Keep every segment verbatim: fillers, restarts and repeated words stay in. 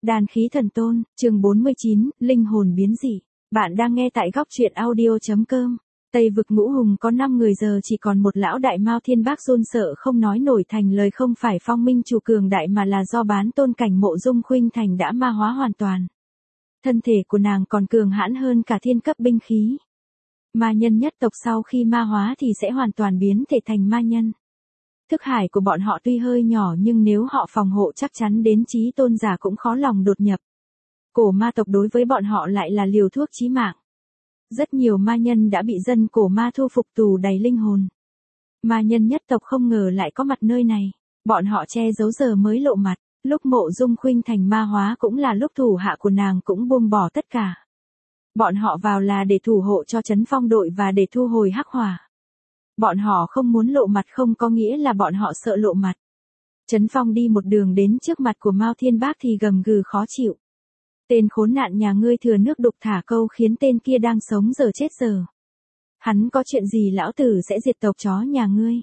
Đan khí thần tôn, chương bốn mươi chín, linh hồn biến dị. Bạn đang nghe tại góc truyện audio.com. Tây vực ngũ hùng có năm người giờ chỉ còn một lão đại Mao Thiên Bác run sợ không nói nổi thành lời, không phải Phong Minh chủ cường đại mà là do bán tôn cảnh Mộ Dung Khuynh Thành đã ma hóa hoàn toàn. Thân thể của nàng còn cường hãn hơn cả thiên cấp binh khí. Ma nhân nhất tộc sau khi ma hóa thì sẽ hoàn toàn biến thể thành ma nhân. Thức hải của bọn họ tuy hơi nhỏ nhưng nếu họ phòng hộ chắc chắn đến chí tôn giả cũng khó lòng đột nhập. Cổ ma tộc đối với bọn họ lại là liều thuốc chí mạng. Rất nhiều ma nhân đã bị dân cổ ma thu phục tù đầy linh hồn. Ma nhân nhất tộc không ngờ lại có mặt nơi này. Bọn họ che giấu giờ mới lộ mặt. Lúc Mộ Dung Khuynh Thành ma hóa cũng là lúc thủ hạ của nàng cũng buông bỏ tất cả. Bọn họ vào là để thủ hộ cho Trấn Phong đội và để thu hồi hắc hỏa. Bọn họ không muốn lộ mặt không có nghĩa là bọn họ sợ lộ mặt. Trấn Phong đi một đường đến trước mặt của Mao Thiên Bác thì gầm gừ khó chịu. Tên khốn nạn nhà ngươi thừa nước đục thả câu khiến tên kia đang sống giờ chết giờ. Hắn có chuyện gì lão tử sẽ diệt tộc chó nhà ngươi.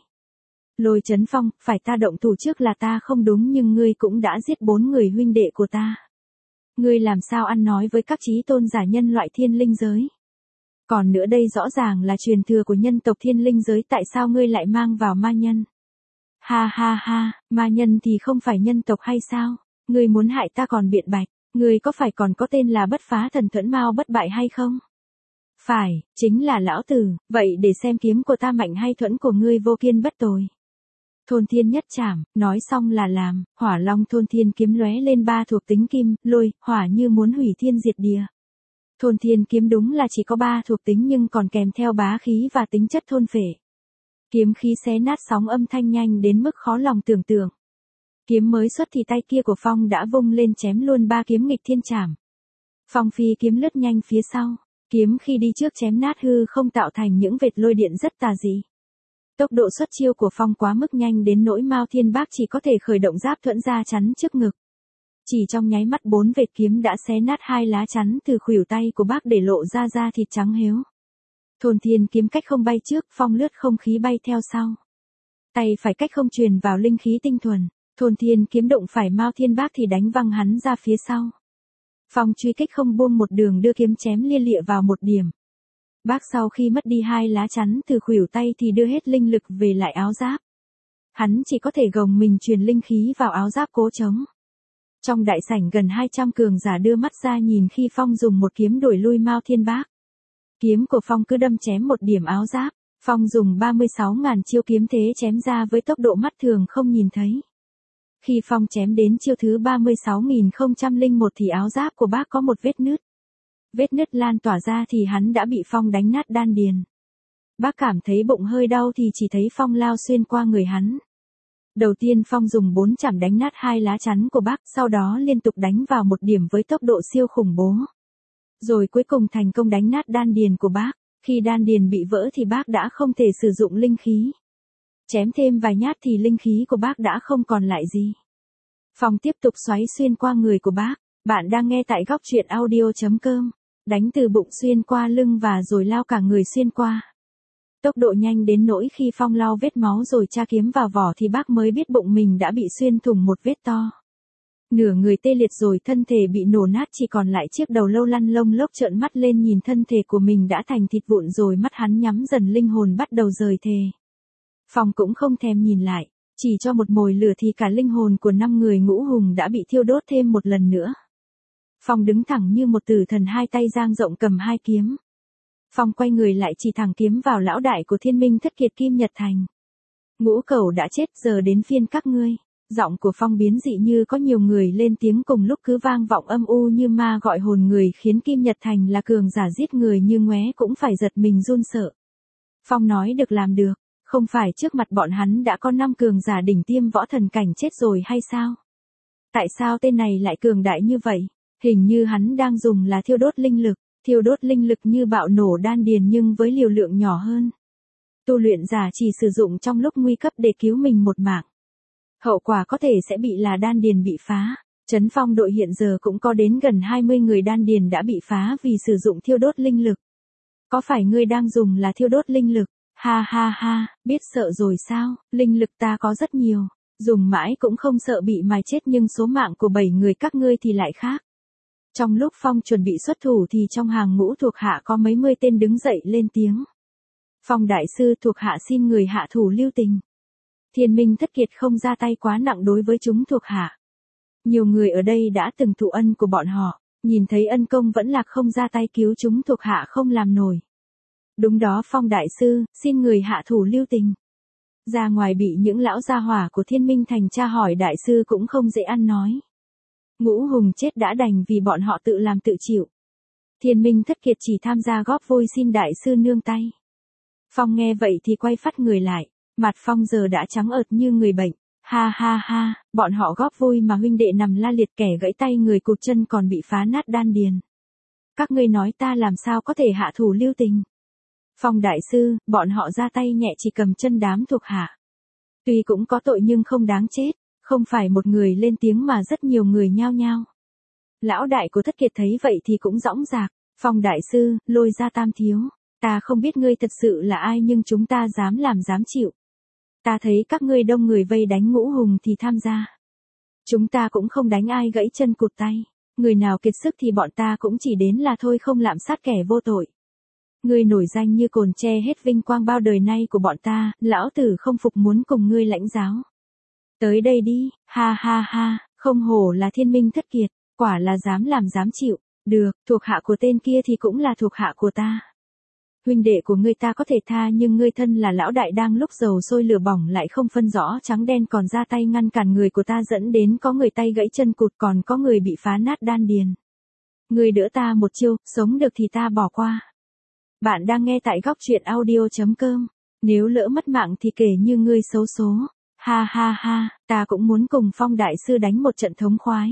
Lôi Trấn Phong, phải ta động thủ trước là ta không đúng nhưng ngươi cũng đã giết bốn người huynh đệ của ta. Ngươi làm sao ăn nói với các chí tôn giả nhân loại thiên linh giới. Còn nữa đây rõ ràng là truyền thừa của nhân tộc thiên linh giới, tại sao ngươi lại mang vào ma nhân? Ha ha ha, ma nhân thì không phải nhân tộc hay sao? Ngươi muốn hại ta còn biện bạch, ngươi có phải còn có tên là bất phá thần thuẫn Mao bất bại hay không? Phải, chính là lão tử, vậy để xem kiếm của ta mạnh hay thuẫn của ngươi vô kiên bất tồi. Thôn thiên nhất trảm, nói xong là làm, hỏa long thôn thiên kiếm lóe lên ba thuộc tính kim, lôi, hỏa như muốn hủy thiên diệt địa. Thôn thiên kiếm đúng là chỉ có ba thuộc tính nhưng còn kèm theo bá khí và tính chất thôn phệ. Kiếm khí xé nát sóng âm thanh nhanh đến mức khó lòng tưởng tượng. Kiếm mới xuất thì tay kia của Phong đã vung lên chém luôn ba kiếm nghịch thiên trảm. Phong phi kiếm lướt nhanh phía sau, kiếm khi đi trước chém nát hư không tạo thành những vệt lôi điện rất tà dị. Tốc độ xuất chiêu của Phong quá mức nhanh đến nỗi Mao Thiên Bác chỉ có thể khởi động giáp thuẫn ra chắn trước ngực. Chỉ trong nháy mắt bốn vệt kiếm đã xé nát hai lá chắn từ khuỷu tay của bác để lộ ra da thịt trắng héo. Thôn thiên kiếm cách không bay trước, Phong lướt không khí bay theo sau. Tay phải cách không truyền vào linh khí tinh thuần, thôn thiên kiếm đụng phải Mao Thiên Bác thì đánh văng hắn ra phía sau. Phong truy kích không buông một đường đưa kiếm chém lia lịa vào một điểm. Bác sau khi mất đi hai lá chắn từ khuỷu tay thì đưa hết linh lực về lại áo giáp. Hắn chỉ có thể gồng mình truyền linh khí vào áo giáp cố chống. Trong đại sảnh gần hai trăm cường giả đưa mắt ra nhìn khi Phong dùng một kiếm đuổi lui Mao Thiên Bác. Kiếm của Phong cứ đâm chém một điểm áo giáp, Phong dùng ba mươi sáu ngàn chiêu kiếm thế chém ra với tốc độ mắt thường không nhìn thấy. Khi Phong chém đến chiêu thứ ba mươi sáu nghìn không trăm lẻ một thì áo giáp của bác có một vết nứt. Vết nứt lan tỏa ra thì hắn đã bị Phong đánh nát đan điền. Bác cảm thấy bụng hơi đau thì chỉ thấy Phong lao xuyên qua người hắn. Đầu tiên Phong dùng bốn chảm đánh nát hai lá chắn của bác, sau đó liên tục đánh vào một điểm với tốc độ siêu khủng bố. Rồi cuối cùng thành công đánh nát đan điền của bác, khi đan điền bị vỡ thì bác đã không thể sử dụng linh khí. Chém thêm vài nhát thì linh khí của bác đã không còn lại gì. Phong tiếp tục xoáy xuyên qua người của bác, bạn đang nghe tại góc truyện audio.com, đánh từ bụng xuyên qua lưng và rồi lao cả người xuyên qua. Tốc độ nhanh đến nỗi khi Phong lau vết máu rồi tra kiếm vào vỏ thì bác mới biết bụng mình đã bị xuyên thủng một vết to. Nửa người tê liệt rồi, thân thể bị nổ nát, chỉ còn lại chiếc đầu lâu lăn lông lốc trợn mắt lên nhìn thân thể của mình đã thành thịt vụn rồi mắt hắn nhắm dần, linh hồn bắt đầu rời thề. Phong cũng không thèm nhìn lại, chỉ cho một mồi lửa thì cả linh hồn của năm người ngũ hùng đã bị thiêu đốt thêm một lần nữa. Phong đứng thẳng như một tử thần, hai tay dang rộng cầm hai kiếm. Phong quay người lại chỉ thẳng kiếm vào lão đại của Thiên Minh Thất Kiệt Kim Nhật Thành. Ngũ Cẩu đã chết, giờ đến phiên các ngươi. Giọng của Phong biến dị như có nhiều người lên tiếng cùng lúc cứ vang vọng âm u như ma gọi hồn người, khiến Kim Nhật Thành là cường giả giết người như ngoé cũng phải giật mình run sợ. Phong nói được làm được, không phải trước mặt bọn hắn đã có năm cường giả đỉnh tiêm võ thần cảnh chết rồi hay sao? Tại sao tên này lại cường đại như vậy? Hình như hắn đang dùng là thiêu đốt linh lực. Thiêu đốt linh lực như bạo nổ đan điền nhưng với liều lượng nhỏ hơn. Tu luyện giả chỉ sử dụng trong lúc nguy cấp để cứu mình một mạng. Hậu quả có thể sẽ bị là đan điền bị phá. Trấn Phong đội hiện giờ cũng có đến gần hai mươi người đan điền đã bị phá vì sử dụng thiêu đốt linh lực. Có phải ngươi đang dùng là thiêu đốt linh lực? Ha ha ha, biết sợ rồi sao, linh lực ta có rất nhiều. Dùng mãi cũng không sợ bị mài chết nhưng số mạng của bảy người các ngươi thì lại khác. Trong lúc Phong chuẩn bị xuất thủ thì trong hàng ngũ thuộc hạ có mấy mươi tên đứng dậy lên tiếng. Phong đại sư, thuộc hạ xin người hạ thủ lưu tình. Thiên Minh Thất Kiệt không ra tay quá nặng đối với chúng thuộc hạ. Nhiều người ở đây đã từng thụ ân của bọn họ, nhìn thấy ân công vẫn là không ra tay cứu chúng thuộc hạ không làm nổi. Đúng đó Phong đại sư, xin người hạ thủ lưu tình. Ra ngoài bị những lão gia hỏa của Thiên Minh Thành tra hỏi đại sư cũng không dễ ăn nói. Ngũ hùng chết đã đành vì bọn họ tự làm tự chịu. Thiên Minh Thất Kiệt chỉ tham gia góp vui xin đại sư nương tay. Phong nghe vậy thì quay phát người lại, mặt Phong giờ đã trắng ợt như người bệnh. Ha ha ha, bọn họ góp vui mà huynh đệ nằm la liệt, kẻ gãy tay người cụt chân còn bị phá nát đan điền. Các ngươi nói ta làm sao có thể hạ thủ lưu tình. Phong đại sư, bọn họ ra tay nhẹ chỉ cầm chân đám thuộc hạ. Tuy cũng có tội nhưng không đáng chết, không phải một người lên tiếng mà rất nhiều người nhao nhao. Lão đại của Thất Kiệt thấy vậy thì cũng dõng dạc, Phong đại sư, lôi ra Tam thiếu, ta không biết ngươi thật sự là ai nhưng chúng ta dám làm dám chịu. Ta thấy các ngươi đông người vây đánh Ngũ hùng thì tham gia. Chúng ta cũng không đánh ai gãy chân cụt tay, người nào kiệt sức thì bọn ta cũng chỉ đến là thôi, không lạm sát kẻ vô tội. Ngươi nổi danh như cồn che hết vinh quang bao đời nay của bọn ta, lão tử không phục muốn cùng ngươi lãnh giáo. Tới đây đi, ha ha ha, không hổ là Thiên Minh Thất Kiệt, quả là dám làm dám chịu. Được, thuộc hạ của tên kia thì cũng là thuộc hạ của ta. Huynh đệ của ngươi ta có thể tha nhưng ngươi thân là lão đại đang lúc dầu sôi lửa bỏng lại không phân rõ trắng đen còn ra tay ngăn cản người của ta, dẫn đến có người tay gãy chân cụt còn có người bị phá nát đan điền. Ngươi đỡ ta một chiêu, sống được thì ta bỏ qua. Bạn đang nghe tại góc truyện audio chấm com. Nếu lỡ mất mạng thì kể như ngươi xấu số. Ha ha ha, ta cũng muốn cùng Phong đại sư đánh một trận thống khoái.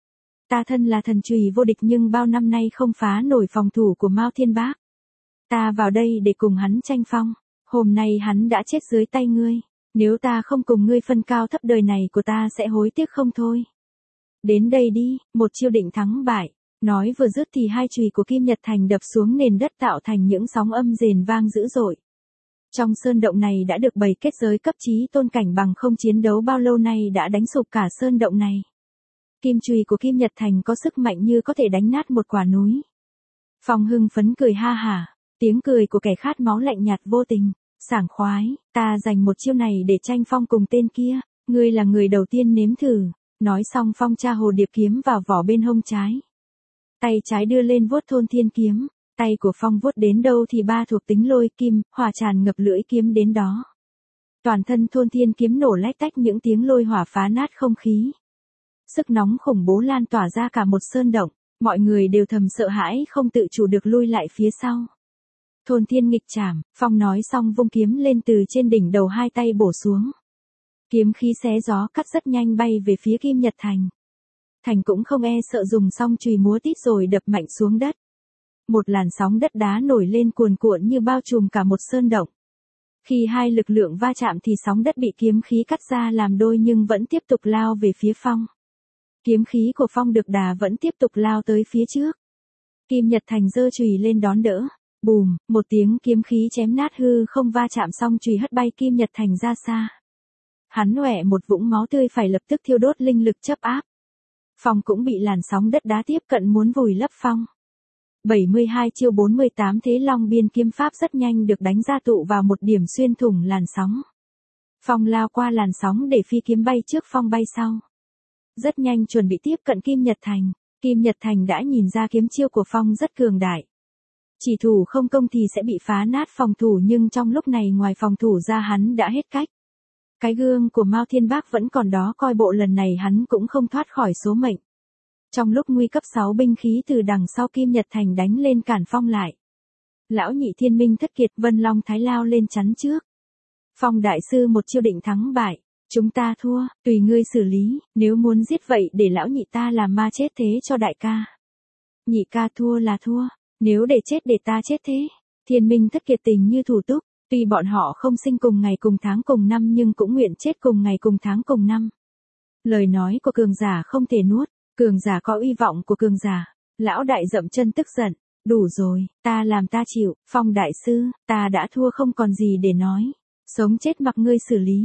Ta thân là thần chùy vô địch nhưng bao năm nay không phá nổi phòng thủ của Mao Thiên Bác. Ta vào đây để cùng hắn tranh phong, hôm nay hắn đã chết dưới tay ngươi, nếu ta không cùng ngươi phân cao thấp đời này của ta sẽ hối tiếc không thôi. Đến đây đi, một chiêu định thắng bại. Nói vừa dứt thì hai chùy của Kim Nhật Thành đập xuống nền đất tạo thành những sóng âm rền vang dữ dội. Trong sơn động này đã được bày kết giới cấp chí tôn cảnh bằng không chiến đấu bao lâu nay đã đánh sụp cả sơn động này. Kim chùy của Kim Nhật Thành có sức mạnh như có thể đánh nát một quả núi. Phong hưng phấn cười ha hả, tiếng cười của kẻ khát máu lạnh nhạt vô tình, sảng khoái, ta dành một chiêu này để tranh phong cùng tên kia, ngươi là người đầu tiên nếm thử. Nói xong Phong tra hồ điệp kiếm vào vỏ bên hông trái. Tay trái đưa lên vuốt thôn thiên kiếm, tay của Phong vuốt đến đâu thì ba thuộc tính lôi kim, hỏa tràn ngập lưỡi kiếm đến đó. Toàn thân thôn thiên kiếm nổ lách tách những tiếng lôi hỏa phá nát không khí. Sức nóng khủng bố lan tỏa ra cả một sơn động, mọi người đều thầm sợ hãi không tự chủ được lui lại phía sau. Thôn thiên nghịch trảm, Phong nói xong vung kiếm lên từ trên đỉnh đầu hai tay bổ xuống. Kiếm khí xé gió cắt rất nhanh bay về phía Kim Nhật Thành. Thành cũng không e sợ dùng xong chùy múa tít rồi đập mạnh xuống đất. Một làn sóng đất đá nổi lên cuồn cuộn như bao trùm cả một sơn động. Khi hai lực lượng va chạm thì sóng đất bị kiếm khí cắt ra làm đôi nhưng vẫn tiếp tục lao về phía Phong. Kiếm khí của Phong được đà vẫn tiếp tục lao tới phía trước. Kim Nhật Thành giơ chùy lên đón đỡ. Bùm, một tiếng kiếm khí chém nát hư không va chạm xong chùy hất bay Kim Nhật Thành ra xa. Hắn hoẹ một vũng máu tươi phải lập tức thiêu đốt linh lực chấp áp. Phong cũng bị làn sóng đất đá tiếp cận muốn vùi lấp Phong. bảy mươi hai chiêu bốn mươi tám thế Long Biên kiếm pháp rất nhanh được đánh ra tụ vào một điểm xuyên thủng làn sóng. Phong lao qua làn sóng để phi kiếm bay trước Phong bay sau. Rất nhanh chuẩn bị tiếp cận Kim Nhật Thành. Kim Nhật Thành đã nhìn ra kiếm chiêu của Phong rất cường đại. Chỉ thủ không công thì sẽ bị phá nát phòng thủ nhưng trong lúc này ngoài phòng thủ ra hắn đã hết cách. Cái gương của Mao Thiên Bác vẫn còn đó coi bộ lần này hắn cũng không thoát khỏi số mệnh. Trong lúc nguy cấp sáu binh khí từ đằng sau Kim Nhật Thành đánh lên cản Phong lại. Lão nhị Thiên Minh Thất Kiệt Vân Long Thái lao lên chắn trước. Phong đại sư một chiêu định thắng bại, chúng ta thua, tùy ngươi xử lý, nếu muốn giết vậy để lão nhị ta làm ma chết thế cho đại ca. Nhị ca thua là thua, nếu để chết để ta chết thế. Thiên Minh Thất Kiệt tình như thủ túc. Tuy bọn họ không sinh cùng ngày cùng tháng cùng năm nhưng cũng nguyện chết cùng ngày cùng tháng cùng năm. Lời nói của cường giả không thể nuốt, cường giả có uy vọng của cường giả. Lão đại dậm chân tức giận, đủ rồi, ta làm ta chịu, Phong đại sư, ta đã thua không còn gì để nói. Sống chết mặc ngươi xử lý.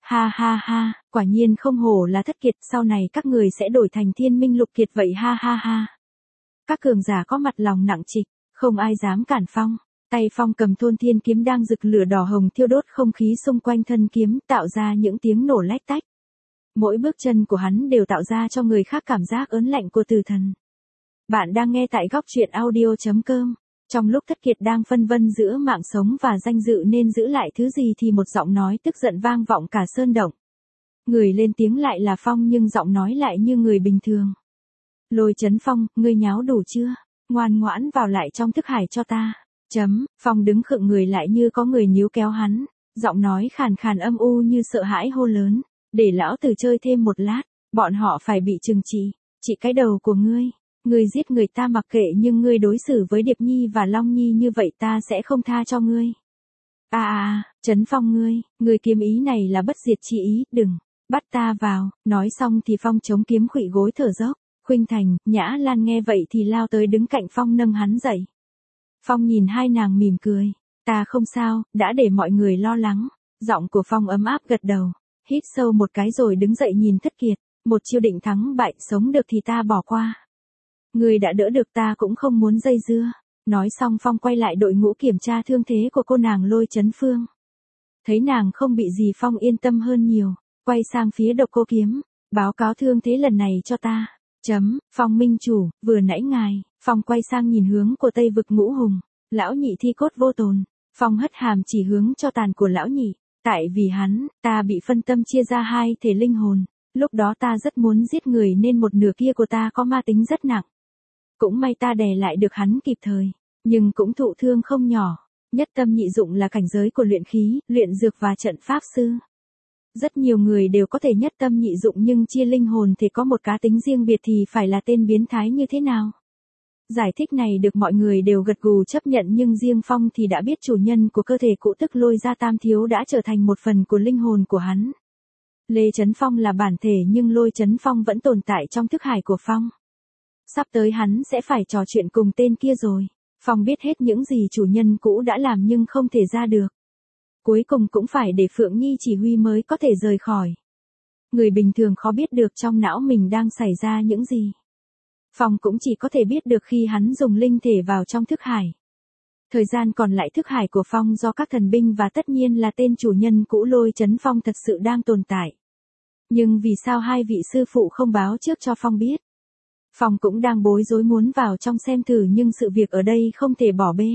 Ha ha ha, quả nhiên không hổ là Thất Kiệt, sau này các người sẽ đổi thành Thiên Minh Lục Kiệt vậy ha ha ha. Các cường giả có mặt lòng nặng trịch, không ai dám cản Phong. Tay Phong cầm Thôn Thiên kiếm đang rực lửa đỏ hồng thiêu đốt không khí xung quanh thân kiếm, tạo ra những tiếng nổ lách tách. Mỗi bước chân của hắn đều tạo ra cho người khác cảm giác ớn lạnh của tử thần. Bạn đang nghe tại góc truyện audio chấm com. Trong lúc Thất Kiệt đang phân vân giữa mạng sống và danh dự nên giữ lại thứ gì thì một giọng nói tức giận vang vọng cả sơn động. Người lên tiếng lại là Phong nhưng giọng nói lại như người bình thường. Lôi Chấn Phong, ngươi nháo đủ chưa? Ngoan ngoãn vào lại trong thức hải cho ta. Chấm, Phong đứng khựng người lại như có người níu kéo hắn. Giọng nói khàn khàn âm u như sợ hãi hô lớn. Để lão tử chơi thêm một lát, bọn họ phải bị trừng trị. Trị cái đầu của ngươi. Ngươi giết người ta mặc kệ nhưng ngươi đối xử với Điệp Nhi và Long Nhi như vậy ta sẽ không tha cho ngươi. À à, Chấn Phong ngươi, ngươi kiếm ý này là bất diệt chi ý, đừng, bắt ta vào, nói xong thì Phong chống kiếm khuỵu gối thở dốc. Khuynh Thành, Nhã Lan nghe vậy thì lao tới đứng cạnh Phong nâng hắn dậy. Phong nhìn hai nàng mỉm cười, ta không sao, đã để mọi người lo lắng. Giọng của Phong ấm áp gật đầu, hít sâu một cái rồi đứng dậy nhìn Thất Kiệt, một chiêu định thắng bại, sống được thì ta bỏ qua. Người đã đỡ được ta cũng không muốn dây dưa. Nói xong Phong quay lại đội ngũ kiểm tra thương thế của cô nàng Lôi Chấn Phương. Thấy nàng không bị gì Phong yên tâm hơn nhiều, quay sang phía Độc Cô Kiếm, báo cáo thương thế lần này cho ta. Chấm, Phong minh chủ, vừa nãy ngài, Phong quay sang nhìn hướng của Tây Vực Ngũ Hùng, lão nhị thi cốt vô tồn. Phong hất hàm chỉ hướng cho tàn của lão nhị, tại vì hắn, ta bị phân tâm chia ra hai thể linh hồn, lúc đó ta rất muốn giết người nên một nửa kia của ta có ma tính rất nặng. Cũng may ta đè lại được hắn kịp thời, nhưng cũng thụ thương không nhỏ. Nhất tâm nhị dụng là cảnh giới của luyện khí, luyện dược và trận pháp sư. Rất nhiều người đều có thể nhất tâm nhị dụng nhưng chia linh hồn thì có một cá tính riêng biệt thì phải là tên biến thái như thế nào? Giải thích này được mọi người đều gật gù chấp nhận nhưng riêng Phong thì đã biết chủ nhân của cơ thể cũ tức Lôi Gia Tam Thiếu đã trở thành một phần của linh hồn của hắn. Lê Chấn Phong là bản thể nhưng Lôi Chấn Phong vẫn tồn tại trong thức hải của Phong. Sắp tới hắn sẽ phải trò chuyện cùng tên kia rồi. Phong biết hết những gì chủ nhân cũ đã làm nhưng không thể ra được. Cuối cùng cũng phải để Phượng Nhi chỉ huy mới có thể rời khỏi. Người bình thường khó biết được trong não mình đang xảy ra những gì. Phong cũng chỉ có thể biết được khi hắn dùng linh thể vào trong thức hải. Thời gian còn lại thức hải của Phong do các thần binh và tất nhiên là tên chủ nhân cũ Lôi Chấn Phong thật sự đang tồn tại. Nhưng vì sao hai vị sư phụ không báo trước cho Phong biết? Phong cũng đang bối rối muốn vào trong xem thử nhưng sự việc ở đây không thể bỏ bê.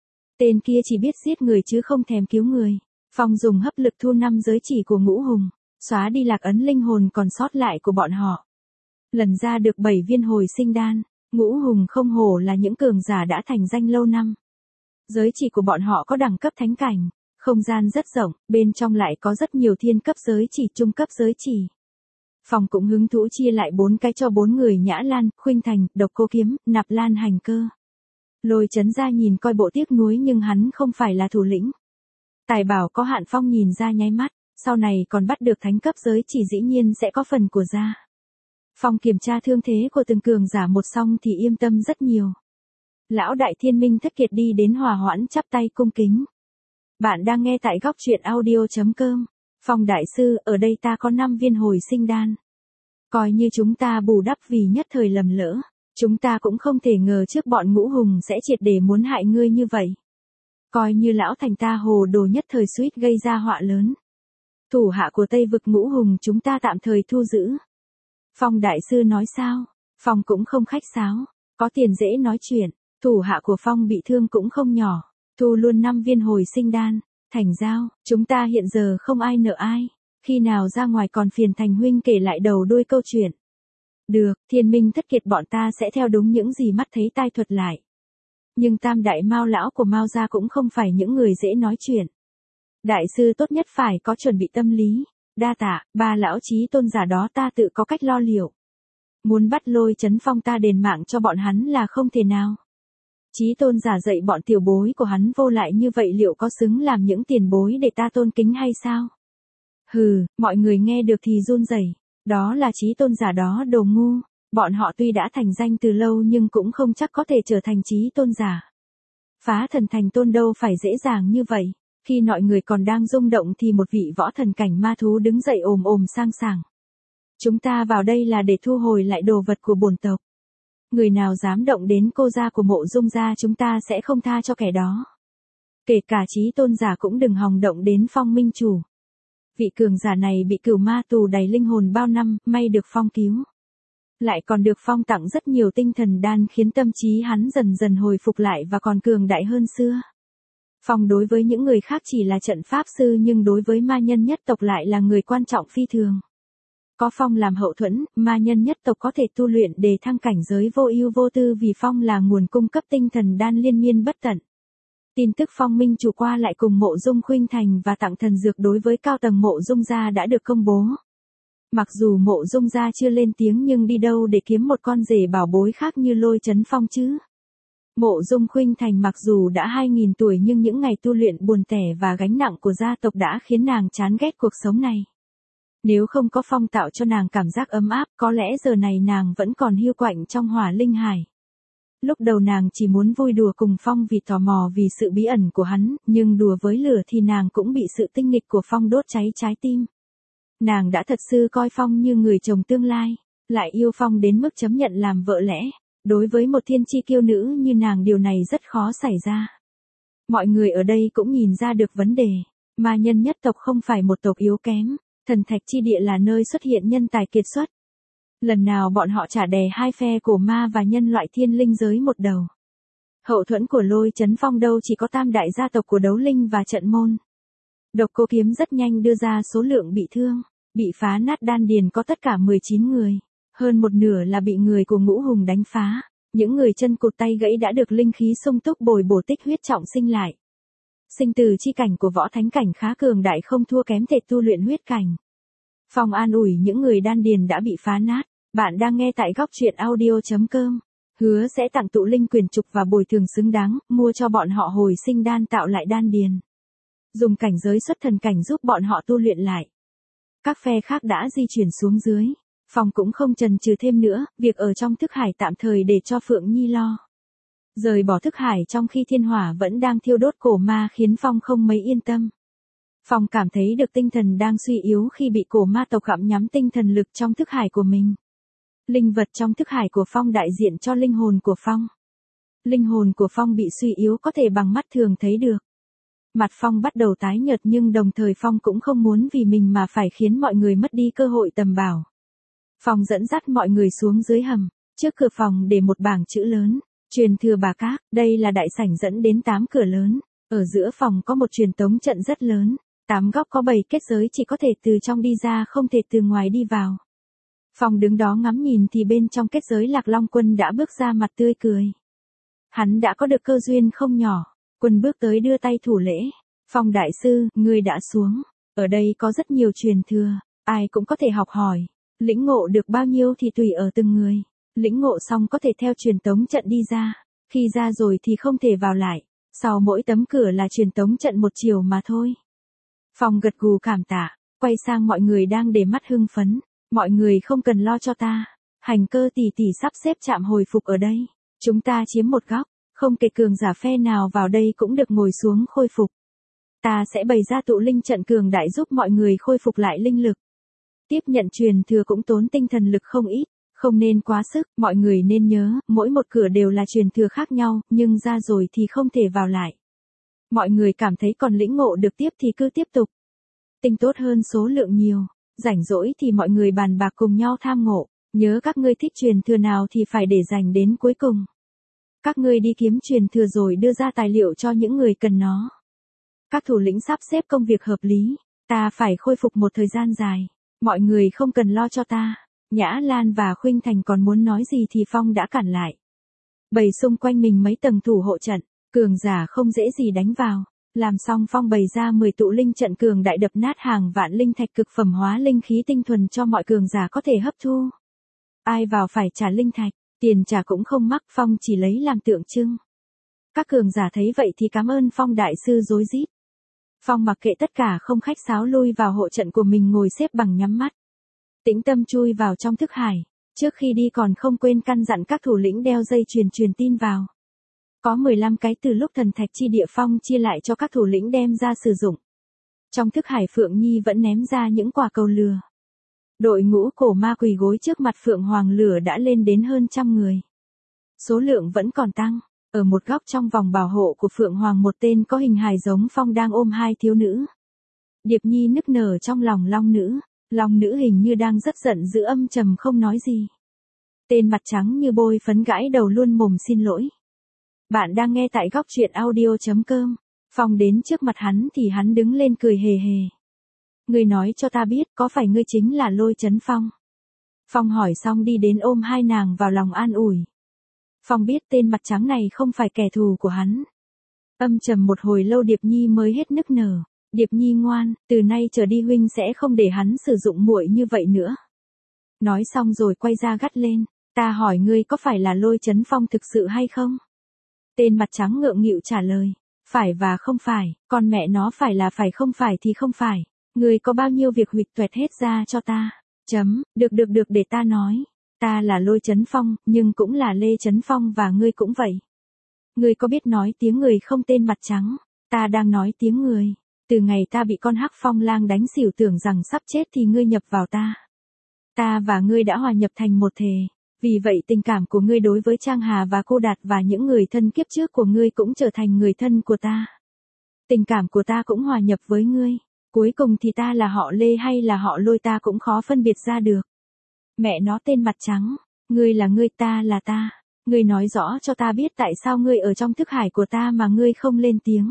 Tên kia chỉ biết giết người chứ không thèm cứu người. Phong dùng hấp lực thu năm giới chỉ của Ngũ Hùng, xóa đi lạc ấn linh hồn còn sót lại của bọn họ. Lần ra được bảy viên hồi sinh đan, Ngũ Hùng không hổ là những cường giả đã thành danh lâu năm. Giới chỉ của bọn họ có đẳng cấp thánh cảnh, không gian rất rộng, bên trong lại có rất nhiều thiên cấp giới chỉ, trung cấp giới chỉ. Phong cũng hứng thú chia lại bốn cái cho bốn người: Nhã Lan, Khuynh Thành, Độc Cô Kiếm, Nạp Lan Hành Cơ. Lôi Chấn ra nhìn coi bộ tiếc nuối nhưng hắn không phải là thủ lĩnh. Tài bảo có hạn, Phong nhìn ra nháy mắt, sau này còn bắt được thánh cấp giới chỉ dĩ nhiên sẽ có phần của ra. Phong kiểm tra thương thế của từng cường giả một xong thì yên tâm rất nhiều. Lão đại Thiên Minh Thất Kiệt đi đến hòa hoãn chắp tay cung kính. Bạn đang nghe tại góc truyện audio chấm com. Phong đại sư, ở đây ta có năm viên hồi sinh đan. Coi như chúng ta bù đắp vì nhất thời lầm lỡ. Chúng ta cũng không thể ngờ trước bọn Ngũ Hùng sẽ triệt để muốn hại ngươi như vậy. Coi như lão thành ta hồ đồ nhất thời suýt gây ra họa lớn. Thủ hạ của Tây Vực Ngũ Hùng chúng ta tạm thời thu giữ. Phong đại sư nói sao? Phong cũng không khách sáo, có tiền dễ nói chuyện. Thủ hạ của Phong bị thương cũng không nhỏ, thu luôn năm viên hồi sinh đan. Thành giao, chúng ta hiện giờ không ai nợ ai. Khi nào ra ngoài còn phiền Thành huynh kể lại đầu đuôi câu chuyện. Được, Thiên Minh Thất Kiệt bọn ta sẽ theo đúng những gì mắt thấy tai thuật lại. Nhưng tam đại Mao lão của Mao gia cũng không phải những người dễ nói chuyện. Đại sư tốt nhất phải có chuẩn bị tâm lý. Đa tạ, ba lão chí tôn giả đó ta tự có cách lo liệu. Muốn bắt Lôi Chấn Phong ta đền mạng cho bọn hắn là không thể nào. Chí tôn giả dạy bọn tiểu bối của hắn vô lại như vậy liệu có xứng làm những tiền bối để ta tôn kính hay sao? Hừ, mọi người nghe được thì run rẩy. Đó là chí tôn giả đó đồ ngu. Bọn họ tuy đã thành danh từ lâu nhưng cũng không chắc có thể trở thành chí tôn giả. Phá thần thành tôn đâu phải dễ dàng như vậy. Khi mọi người còn đang rung động thì một vị võ thần cảnh ma thú đứng dậy ồm ồm sang sảng. Chúng ta vào đây là để thu hồi lại đồ vật của bổn tộc. Người nào dám động đến cô gia của Mộ Dung gia chúng ta sẽ không tha cho kẻ đó. Kể cả chí tôn giả cũng đừng hòng động đến Phong minh chủ. Vị cường giả này bị cửu ma tù đầy linh hồn bao năm, may được Phong cứu. Lại còn được Phong tặng rất nhiều tinh thần đan khiến tâm trí hắn dần dần hồi phục lại và còn cường đại hơn xưa. Phong đối với những người khác chỉ là trận pháp sư nhưng đối với ma nhân nhất tộc lại là người quan trọng phi thường. Có Phong làm hậu thuẫn, ma nhân nhất tộc có thể tu luyện để thăng cảnh giới vô ưu vô tư vì Phong là nguồn cung cấp tinh thần đan liên miên bất tận. Tin tức Phong minh chủ qua lại cùng Mộ Dung Khuynh Thành và tặng thần dược đối với cao tầng Mộ Dung gia đã được công bố. Mặc dù Mộ Dung gia chưa lên tiếng nhưng đi đâu để kiếm một con rể bảo bối khác như Lôi Chấn Phong chứ. Mộ Dung Khuynh Thành mặc dù đã hai nghìn tuổi nhưng những ngày tu luyện buồn tẻ và gánh nặng của gia tộc đã khiến nàng chán ghét cuộc sống này. Nếu không có Phong tạo cho nàng cảm giác ấm áp, có lẽ giờ này nàng vẫn còn hiu quạnh trong hỏa linh hải. Lúc đầu nàng chỉ muốn vui đùa cùng Phong vì tò mò vì sự bí ẩn của hắn, nhưng đùa với lửa thì nàng cũng bị sự tinh nghịch của Phong đốt cháy trái tim. Nàng đã thật sự coi Phong như người chồng tương lai, lại yêu Phong đến mức chấp nhận làm vợ lẽ. Đối với một thiên chi kiêu nữ như nàng điều này rất khó xảy ra. Mọi người ở đây cũng nhìn ra được vấn đề. Ma nhân nhất tộc không phải một tộc yếu kém. Thần thạch chi địa là nơi xuất hiện nhân tài kiệt xuất. Lần nào bọn họ trả đè hai phe của ma và nhân loại thiên linh giới một đầu. Hậu thuẫn của Lôi Chấn Phong đâu chỉ có tam đại gia tộc của đấu linh và trận môn. Độc Cô Kiếm rất nhanh đưa ra số lượng bị thương, bị phá nát đan điền có tất cả mười chín người. Hơn một nửa là bị người của Ngũ Hùng đánh phá. Những người chân cụt tay gãy đã được linh khí sung túc bồi bổ tích huyết trọng sinh lại. Sinh tử chi cảnh của võ thánh cảnh khá cường đại không thua kém thể tu luyện huyết cảnh. Phong an ủi những người đan điền đã bị phá nát. Bạn đang nghe tại góc truyện audio chấm com. Hứa sẽ tặng tụ linh quyền trục và bồi thường xứng đáng, mua cho bọn họ hồi sinh đan tạo lại đan điền. Dùng cảnh giới xuất thần cảnh giúp bọn họ tu luyện lại. Các phe khác đã di chuyển xuống dưới. Phong cũng không chần chừ thêm nữa, việc ở trong thức hải tạm thời để cho Phượng Nhi lo. Rời bỏ thức hải trong khi thiên hỏa vẫn đang thiêu đốt cổ ma khiến Phong không mấy yên tâm. Phong cảm thấy được tinh thần đang suy yếu khi bị cổ ma tộc gặm nhắm tinh thần lực trong thức hải của mình. Linh vật trong thức hải của Phong đại diện cho linh hồn của Phong. Linh hồn của Phong bị suy yếu có thể bằng mắt thường thấy được. Mặt Phong bắt đầu tái nhợt nhưng đồng thời Phong cũng không muốn vì mình mà phải khiến mọi người mất đi cơ hội tầm bảo. Phong dẫn dắt mọi người xuống dưới hầm, trước cửa phòng để một bảng chữ lớn, truyền thừa Bà Các, đây là đại sảnh dẫn đến tám cửa lớn, ở giữa phòng có một truyền tống trận rất lớn, tám góc có bảy kết giới chỉ có thể từ trong đi ra không thể từ ngoài đi vào. Phong đứng đó ngắm nhìn thì bên trong kết giới Lạc Long Quân đã bước ra mặt tươi cười. Hắn đã có được cơ duyên không nhỏ, Quân bước tới đưa tay thủ lễ, Phong đại sư, ngươi đã xuống, ở đây có rất nhiều truyền thừa, ai cũng có thể học hỏi. Lĩnh ngộ được bao nhiêu thì tùy ở từng người. Lĩnh ngộ xong có thể theo truyền tống trận đi ra. Khi ra rồi thì không thể vào lại. Sau mỗi tấm cửa là truyền tống trận một chiều mà thôi. Phong gật gù cảm tạ. Quay sang mọi người đang để mắt hưng phấn. Mọi người không cần lo cho ta. Hành Cơ tỷ tỷ sắp xếp trạm hồi phục ở đây. Chúng ta chiếm một góc. Không kể cường giả phe nào vào đây cũng được ngồi xuống khôi phục. Ta sẽ bày ra tụ linh trận cường đại giúp mọi người khôi phục lại linh lực. Tiếp nhận truyền thừa cũng tốn tinh thần lực không ít, không nên quá sức, mọi người nên nhớ, mỗi một cửa đều là truyền thừa khác nhau, nhưng ra rồi thì không thể vào lại. Mọi người cảm thấy còn lĩnh ngộ được tiếp thì cứ tiếp tục. Tinh tốt hơn số lượng nhiều, rảnh rỗi thì mọi người bàn bạc cùng nhau tham ngộ, nhớ các ngươi thích truyền thừa nào thì phải để dành đến cuối cùng. Các ngươi đi kiếm truyền thừa rồi đưa ra tài liệu cho những người cần nó. Các thủ lĩnh sắp xếp công việc hợp lý, ta phải khôi phục một thời gian dài. Mọi người không cần lo cho ta. Nhã Lan và Khuynh Thành còn muốn nói gì thì Phong đã cản lại. Bày xung quanh mình mấy tầng thủ hộ trận, cường giả không dễ gì đánh vào. Làm xong Phong bày ra mười tụ linh trận cường đại đập nát hàng vạn linh thạch cực phẩm hóa linh khí tinh thuần cho mọi cường giả có thể hấp thu. Ai vào phải trả linh thạch, tiền trả cũng không mắc, Phong chỉ lấy làm tượng trưng. Các cường giả thấy vậy thì cảm ơn Phong đại sư rối rít. Phong mặc kệ tất cả không khách sáo lui vào hộ trận của mình ngồi xếp bằng nhắm mắt. Tĩnh tâm chui vào trong thức hải, trước khi đi còn không quên căn dặn các thủ lĩnh đeo dây truyền truyền tin vào. Có mười lăm cái từ lúc thần thạch chi địa Phong chia lại cho các thủ lĩnh đem ra sử dụng. Trong thức hải Phượng Nhi vẫn ném ra những quả cầu lừa. Đội ngũ cổ ma quỳ gối trước mặt Phượng Hoàng lửa đã lên đến hơn trăm người. Số lượng vẫn còn tăng. Ở một góc trong vòng bảo hộ của Phượng Hoàng một tên có hình hài giống Phong đang ôm hai thiếu nữ. Điệp Nhi nức nở trong lòng Long Nữ. Long Nữ hình như đang rất giận dữ âm trầm không nói gì. Tên mặt trắng như bôi phấn gãi đầu luôn mồm xin lỗi. Bạn đang nghe tại góc truyện audio.com. Phong đến trước mặt hắn thì hắn đứng lên cười hề hề. Ngươi nói cho ta biết có phải ngươi chính là Lôi Chấn Phong? Phong hỏi xong đi đến ôm hai nàng vào lòng an ủi. Phong biết tên mặt trắng này không phải kẻ thù của hắn. Âm trầm một hồi lâu Điệp Nhi mới hết nức nở. Điệp Nhi ngoan, từ nay trở đi huynh sẽ không để hắn sử dụng muội như vậy nữa. Nói xong rồi quay ra gắt lên. Ta hỏi ngươi có phải là Lôi Chấn Phong thực sự hay không? Tên mặt trắng ngượng nghịu trả lời. Phải và không phải, con mẹ nó phải là phải không phải thì không phải. Ngươi có bao nhiêu việc huỵch tuệt hết ra cho ta. Chấm, được được được để ta nói. Ta là Lôi Chấn Phong, nhưng cũng là Lê Chấn Phong và ngươi cũng vậy. Ngươi có biết nói tiếng người không tên mặt trắng? Ta đang nói tiếng người. Từ ngày ta bị con hắc phong lang đánh xỉu tưởng rằng sắp chết thì ngươi nhập vào ta. Ta và ngươi đã hòa nhập thành một thể. Vì vậy tình cảm của ngươi đối với Trang Hà và cô Đạt và những người thân kiếp trước của ngươi cũng trở thành người thân của ta. Tình cảm của ta cũng hòa nhập với ngươi. Cuối cùng thì ta là họ Lê hay là họ Lôi ta cũng khó phân biệt ra được. Mẹ nó tên mặt trắng, ngươi là ngươi ta là ta. Ngươi nói rõ cho ta biết tại sao ngươi ở trong thức hải của ta mà ngươi không lên tiếng.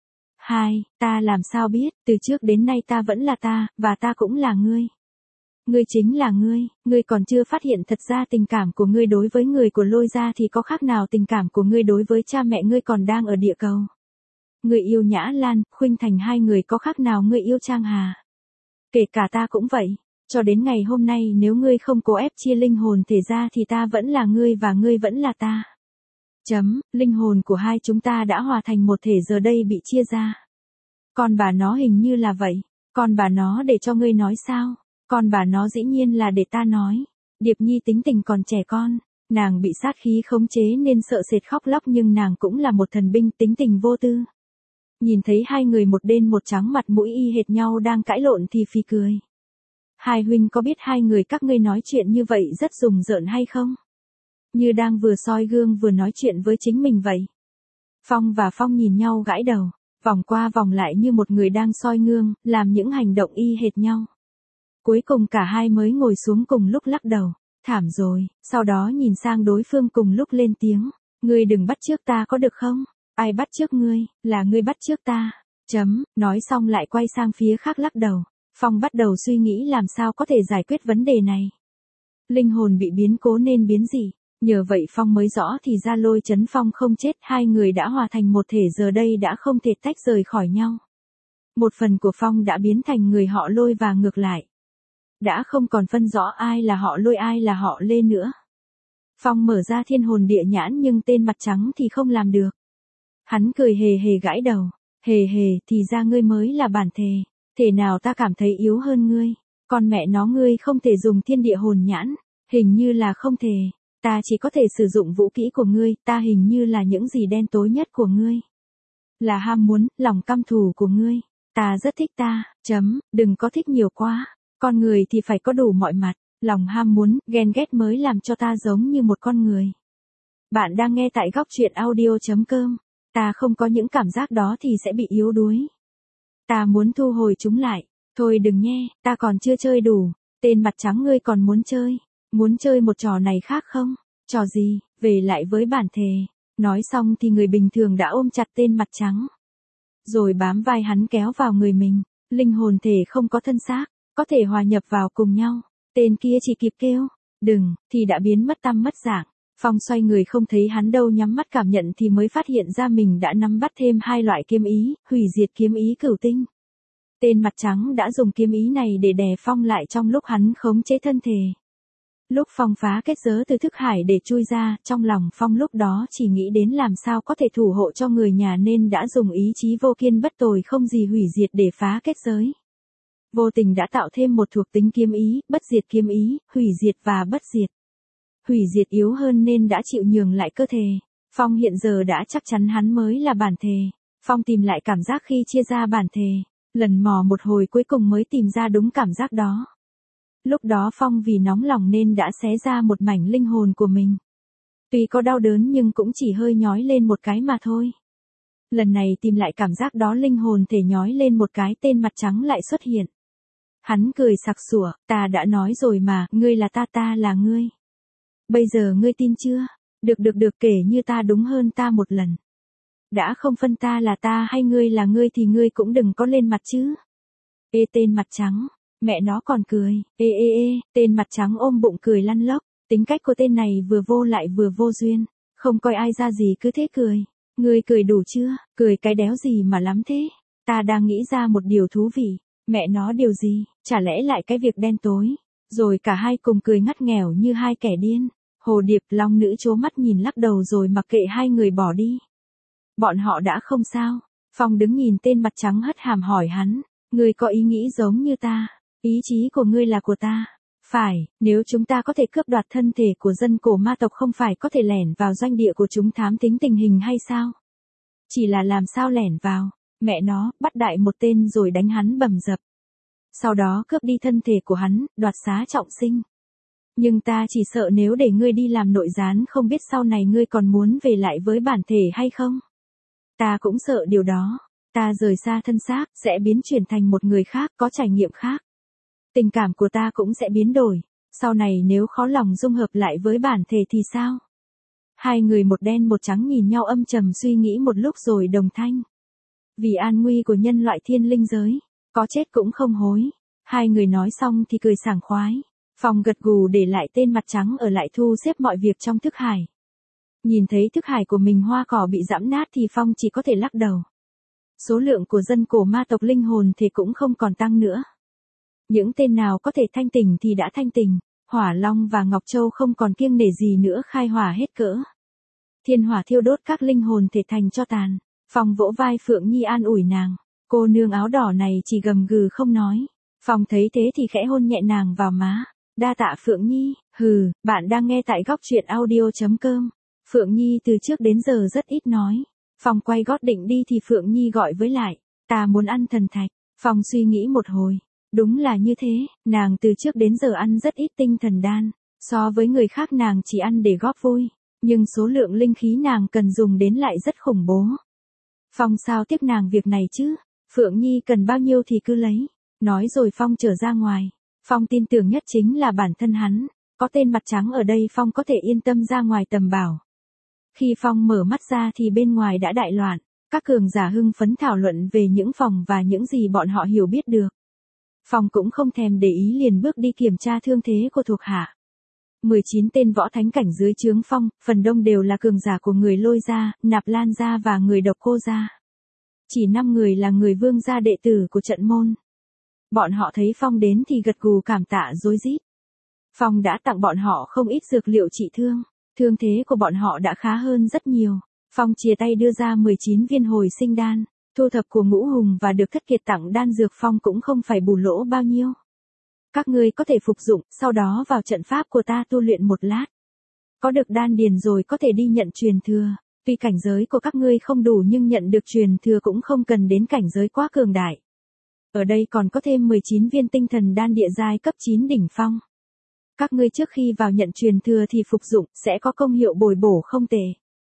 Hai, ta làm sao biết, từ trước đến nay ta vẫn là ta, và ta cũng là ngươi. Ngươi chính là ngươi, ngươi còn chưa phát hiện thật ra tình cảm của ngươi đối với người của Lôi gia thì có khác nào tình cảm của ngươi đối với cha mẹ ngươi còn đang ở địa cầu. Ngươi yêu Nhã Lan, Khuynh Thành hai người có khác nào ngươi yêu Trang Hà. Kể cả ta cũng vậy, cho đến ngày hôm nay nếu ngươi không cố ép chia linh hồn thể ra thì ta vẫn là ngươi và ngươi vẫn là ta. Chấm, linh hồn của hai chúng ta đã hòa thành một thể giờ đây bị chia ra. Con bà nó hình như là vậy, con bà nó để cho ngươi nói sao? Con bà nó dĩ nhiên là để ta nói. Điệp Nhi tính tình còn trẻ con, nàng bị sát khí khống chế nên sợ sệt khóc lóc nhưng nàng cũng là một thần binh tính tình vô tư. Nhìn thấy hai người một đen một trắng mặt mũi y hệt nhau đang cãi lộn thì phì cười. Hai huynh có biết hai người các ngươi nói chuyện như vậy rất rùng rợn hay không? Như đang vừa soi gương vừa nói chuyện với chính mình vậy. Phong và Phong nhìn nhau gãi đầu, vòng qua vòng lại như một người đang soi gương, làm những hành động y hệt nhau. Cuối cùng cả hai mới ngồi xuống cùng lúc lắc đầu, thảm rồi, sau đó nhìn sang đối phương cùng lúc lên tiếng, ngươi đừng bắt chước ta có được không? Ai bắt chước ngươi, là ngươi bắt chước ta. Chấm, nói xong lại quay sang phía khác lắc đầu. Phong bắt đầu suy nghĩ làm sao có thể giải quyết vấn đề này. Linh hồn bị biến cố nên biến dị, nhờ vậy Phong mới rõ thì ra Lôi Chấn Phong không chết, hai người đã hòa thành một thể giờ đây đã không thể tách rời khỏi nhau. Một phần của Phong đã biến thành người họ Lôi và ngược lại. Đã không còn phân rõ ai là họ Lôi ai là họ Lê nữa. Phong mở ra thiên hồn địa nhãn nhưng tên mặt trắng thì không làm được. Hắn cười hề hề gãi đầu, hề hề thì ra ngươi mới là bản thể, thể nào ta cảm thấy yếu hơn ngươi, con mẹ nó ngươi không thể dùng thiên địa hồn nhãn, hình như là không thể, ta chỉ có thể sử dụng vũ kỹ của ngươi, ta hình như là những gì đen tối nhất của ngươi. Là ham muốn, lòng căm thù của ngươi, ta rất thích ta, chấm, đừng có thích nhiều quá, con người thì phải có đủ mọi mặt, lòng ham muốn, ghen ghét mới làm cho ta giống như một con người. Bạn đang nghe tại góc truyện audio.com. Ta không có những cảm giác đó thì sẽ bị yếu đuối. Ta muốn thu hồi chúng lại. Thôi đừng nghe, ta còn chưa chơi đủ. Tên mặt trắng ngươi còn muốn chơi. Muốn chơi một trò này khác không? Trò gì? Về lại với bản thể. Nói xong thì người bình thường đã ôm chặt tên mặt trắng. Rồi bám vai hắn kéo vào người mình. Linh hồn thể không có thân xác, có thể hòa nhập vào cùng nhau. Tên kia chỉ kịp kêu, đừng, thì đã biến mất tăm mất dạng. Phong xoay người không thấy hắn đâu, nhắm mắt cảm nhận thì mới phát hiện ra mình đã nắm bắt thêm hai loại kiếm ý, hủy diệt kiếm ý cửu tinh. Tên mặt trắng đã dùng kiếm ý này để đè Phong lại trong lúc hắn khống chế thân thể. Lúc Phong phá kết giới từ thức hải để chui ra, trong lòng Phong lúc đó chỉ nghĩ đến làm sao có thể thủ hộ cho người nhà nên đã dùng ý chí vô kiên bất tồi không gì hủy diệt để phá kết giới. Vô tình đã tạo thêm một thuộc tính kiếm ý, bất diệt kiếm ý, hủy diệt và bất diệt. Hủy diệt yếu hơn nên đã chịu nhường lại cơ thể. Phong hiện giờ đã chắc chắn hắn mới là bản thể. Phong tìm lại cảm giác khi chia ra bản thể. Lần mò một hồi cuối cùng mới tìm ra đúng cảm giác đó. Lúc đó Phong vì nóng lòng nên đã xé ra một mảnh linh hồn của mình. Tuy có đau đớn nhưng cũng chỉ hơi nhói lên một cái mà thôi. Lần này tìm lại cảm giác đó linh hồn thể nhói lên một cái tên mặt trắng lại xuất hiện. Hắn cười sặc sủa, ta đã nói rồi mà, ngươi là ta ta là ngươi. Bây giờ ngươi tin chưa? Được được được kể như ta đúng hơn ta một lần. Đã không phân ta là ta hay ngươi là ngươi thì ngươi cũng đừng có lên mặt chứ. Ê tên mặt trắng, mẹ nó còn cười, ê ê ê, tên mặt trắng ôm bụng cười lăn lóc, tính cách của tên này vừa vô lại vừa vô duyên, không coi ai ra gì cứ thế cười. Ngươi cười đủ chưa, cười cái đéo gì mà lắm thế, ta đang nghĩ ra một điều thú vị, mẹ nó điều gì, chả lẽ lại cái việc đen tối, rồi cả hai cùng cười ngắt nghèo như hai kẻ điên. Hồ điệp long nữ trố mắt nhìn lắc đầu rồi mặc kệ hai người bỏ đi. Bọn họ đã không sao. Phong đứng nhìn tên mặt trắng hất hàm hỏi hắn, ngươi có ý nghĩ giống như ta, ý chí của ngươi là của ta. Phải, nếu chúng ta có thể cướp đoạt thân thể của dân cổ ma tộc không phải có thể lẻn vào doanh địa của chúng thám tính tình hình hay sao? Chỉ là làm sao lẻn vào, mẹ nó, bắt đại một tên rồi đánh hắn bầm dập. Sau đó cướp đi thân thể của hắn, đoạt xá trọng sinh. Nhưng ta chỉ sợ nếu để ngươi đi làm nội gián không biết sau này ngươi còn muốn về lại với bản thể hay không. Ta cũng sợ điều đó, ta rời xa thân xác, sẽ biến chuyển thành một người khác, có trải nghiệm khác. Tình cảm của ta cũng sẽ biến đổi, sau này nếu khó lòng dung hợp lại với bản thể thì sao? Hai người một đen một trắng nhìn nhau âm trầm suy nghĩ một lúc rồi đồng thanh. Vì an nguy của nhân loại thiên linh giới, có chết cũng không hối. Hai người nói xong thì cười sảng khoái. Phong gật gù để lại tên mặt trắng ở lại thu xếp mọi việc trong thức hải. Nhìn thấy thức hải của mình hoa cỏ bị giẫm nát thì Phong chỉ có thể lắc đầu. Số lượng của dân cổ ma tộc linh hồn thì cũng không còn tăng nữa. Những tên nào có thể thanh tỉnh thì đã thanh tỉnh, Hỏa Long và Ngọc Châu không còn kiêng nể gì nữa khai hỏa hết cỡ. Thiên hỏa thiêu đốt các linh hồn thể thành cho tàn. Phong vỗ vai Phượng Nhi an ủi nàng, cô nương áo đỏ này chỉ gầm gừ không nói. Phong thấy thế thì khẽ hôn nhẹ nàng vào má. Đa tạ Phượng Nhi, hừ, bạn đang nghe tại góc truyện audio chấm com. Phượng Nhi từ trước đến giờ rất ít nói. Phong quay gót định đi thì Phượng Nhi gọi với lại, ta muốn ăn thần thạch. Phong suy nghĩ một hồi, đúng là như thế, nàng từ trước đến giờ ăn rất ít tinh thần đan, so với người khác nàng chỉ ăn để góp vui, nhưng số lượng linh khí nàng cần dùng đến lại rất khủng bố. Phong sao tiếc nàng việc này chứ, Phượng Nhi cần bao nhiêu thì cứ lấy, nói rồi Phong trở ra ngoài. Phong tin tưởng nhất chính là bản thân hắn, có tên mặt trắng ở đây Phong có thể yên tâm ra ngoài tầm bảo. Khi Phong mở mắt ra thì bên ngoài đã đại loạn, các cường giả hưng phấn thảo luận về những phòng và những gì bọn họ hiểu biết được. Phong cũng không thèm để ý liền bước đi kiểm tra thương thế của thuộc hạ. mười chín tên võ thánh cảnh dưới trướng Phong, phần đông đều là cường giả của người Lôi gia, Nạp Lan gia và người Độc Cô gia. Chỉ năm người là người Vương gia đệ tử của trận môn. Bọn họ thấy Phong đến thì gật gù cảm tạ rối rít. Phong đã tặng bọn họ không ít dược liệu trị thương, thương thế của bọn họ đã khá hơn rất nhiều. Phong chìa tay đưa ra mười chín viên hồi sinh đan, thu thập của Ngũ Hùng và được Thất Kiệt tặng đan dược Phong cũng không phải bù lỗ bao nhiêu. Các ngươi có thể phục dụng, sau đó vào trận pháp của ta tu luyện một lát. Có được đan điền rồi có thể đi nhận truyền thừa, tuy cảnh giới của các ngươi không đủ nhưng nhận được truyền thừa cũng không cần đến cảnh giới quá cường đại. Ở đây còn có thêm mười chín viên tinh thần đan địa giai cấp chín đỉnh phong. Các ngươi trước khi vào nhận truyền thừa thì phục dụng sẽ có công hiệu bồi bổ không tệ.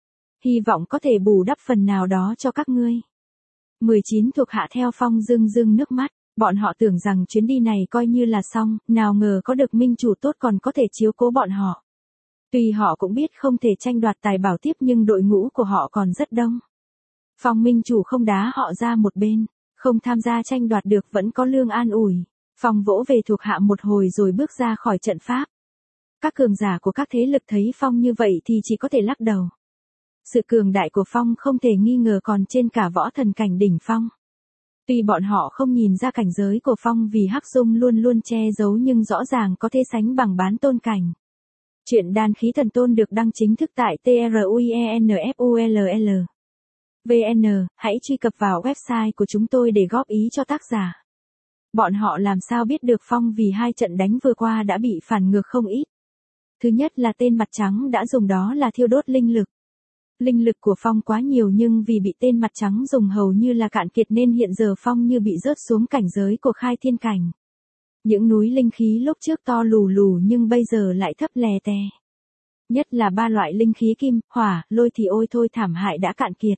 Hy vọng có thể bù đắp phần nào đó cho các ngươi. mười chín thuộc hạ theo Phong rưng rưng nước mắt, bọn họ tưởng rằng chuyến đi này coi như là xong, nào ngờ có được minh chủ tốt còn có thể chiếu cố bọn họ. Tuy họ cũng biết không thể tranh đoạt tài bảo tiếp nhưng đội ngũ của họ còn rất đông. Phong minh chủ không đá họ ra một bên, không tham gia tranh đoạt được vẫn có lương an ủi. Phong vỗ về thuộc hạ một hồi rồi bước ra khỏi trận pháp. Các cường giả của các thế lực thấy Phong như vậy thì chỉ có thể lắc đầu. Sự cường đại của Phong không thể nghi ngờ còn trên cả võ thần cảnh đỉnh phong. Tuy bọn họ không nhìn ra cảnh giới của Phong vì Hắc Dung luôn luôn che giấu nhưng rõ ràng có thể sánh bằng bán tôn cảnh. Chuyện đan khí thần tôn được đăng chính thức tại truyenfull. vê en, hãy truy cập vào website của chúng tôi để góp ý cho tác giả. Bọn họ làm sao biết được Phong vì hai trận đánh vừa qua đã bị phản ngược không ít. Thứ nhất là tên mặt trắng đã dùng đó là thiêu đốt linh lực. Linh lực của Phong quá nhiều nhưng vì bị tên mặt trắng dùng hầu như là cạn kiệt nên hiện giờ Phong như bị rớt xuống cảnh giới của khai thiên cảnh. Những núi linh khí lúc trước to lù lù nhưng bây giờ lại thấp lè tè. Nhất là ba loại linh khí kim, hỏa, lôi thì ôi thôi thảm hại đã cạn kiệt.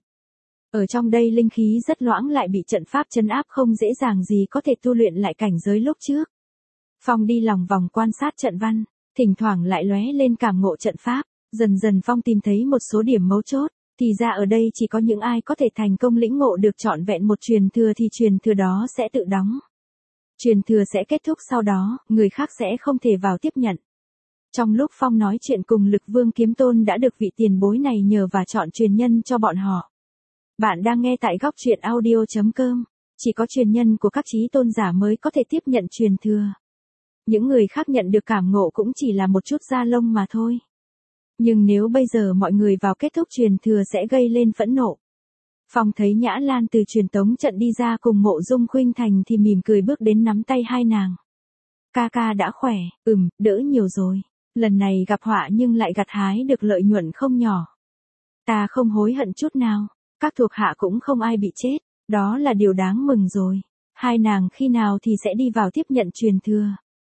Ở trong đây linh khí rất loãng lại bị trận pháp trấn áp không dễ dàng gì có thể tu luyện lại cảnh giới lúc trước. Phong đi lòng vòng quan sát trận văn, thỉnh thoảng lại lóe lên cảm ngộ trận pháp, dần dần Phong tìm thấy một số điểm mấu chốt, thì ra ở đây chỉ có những ai có thể thành công lĩnh ngộ được trọn vẹn một truyền thừa thì truyền thừa đó sẽ tự đóng. Truyền thừa sẽ kết thúc sau đó, người khác sẽ không thể vào tiếp nhận. Trong lúc Phong nói chuyện cùng Lực Vương Kiếm Tôn đã được vị tiền bối này nhờ và chọn truyền nhân cho bọn họ. Bạn đang nghe tại góc truyện audio chấm com, chỉ có truyền nhân của các chí tôn giả mới có thể tiếp nhận truyền thừa. Những người khác nhận được cảm ngộ cũng chỉ là một chút da lông mà thôi. Nhưng nếu bây giờ mọi người vào kết thúc truyền thừa sẽ gây lên phẫn nộ. Phong thấy Nhã Lan từ truyền tống trận đi ra cùng Mộ Dung Khuynh Thành thì mỉm cười bước đến nắm tay hai nàng. Ca ca đã khỏe, ừm, đỡ nhiều rồi. Lần này gặp họa nhưng lại gặt hái được lợi nhuận không nhỏ. Ta không hối hận chút nào, các thuộc hạ cũng không ai bị chết, đó là điều đáng mừng rồi. Hai nàng khi nào thì sẽ đi vào tiếp nhận truyền thừa.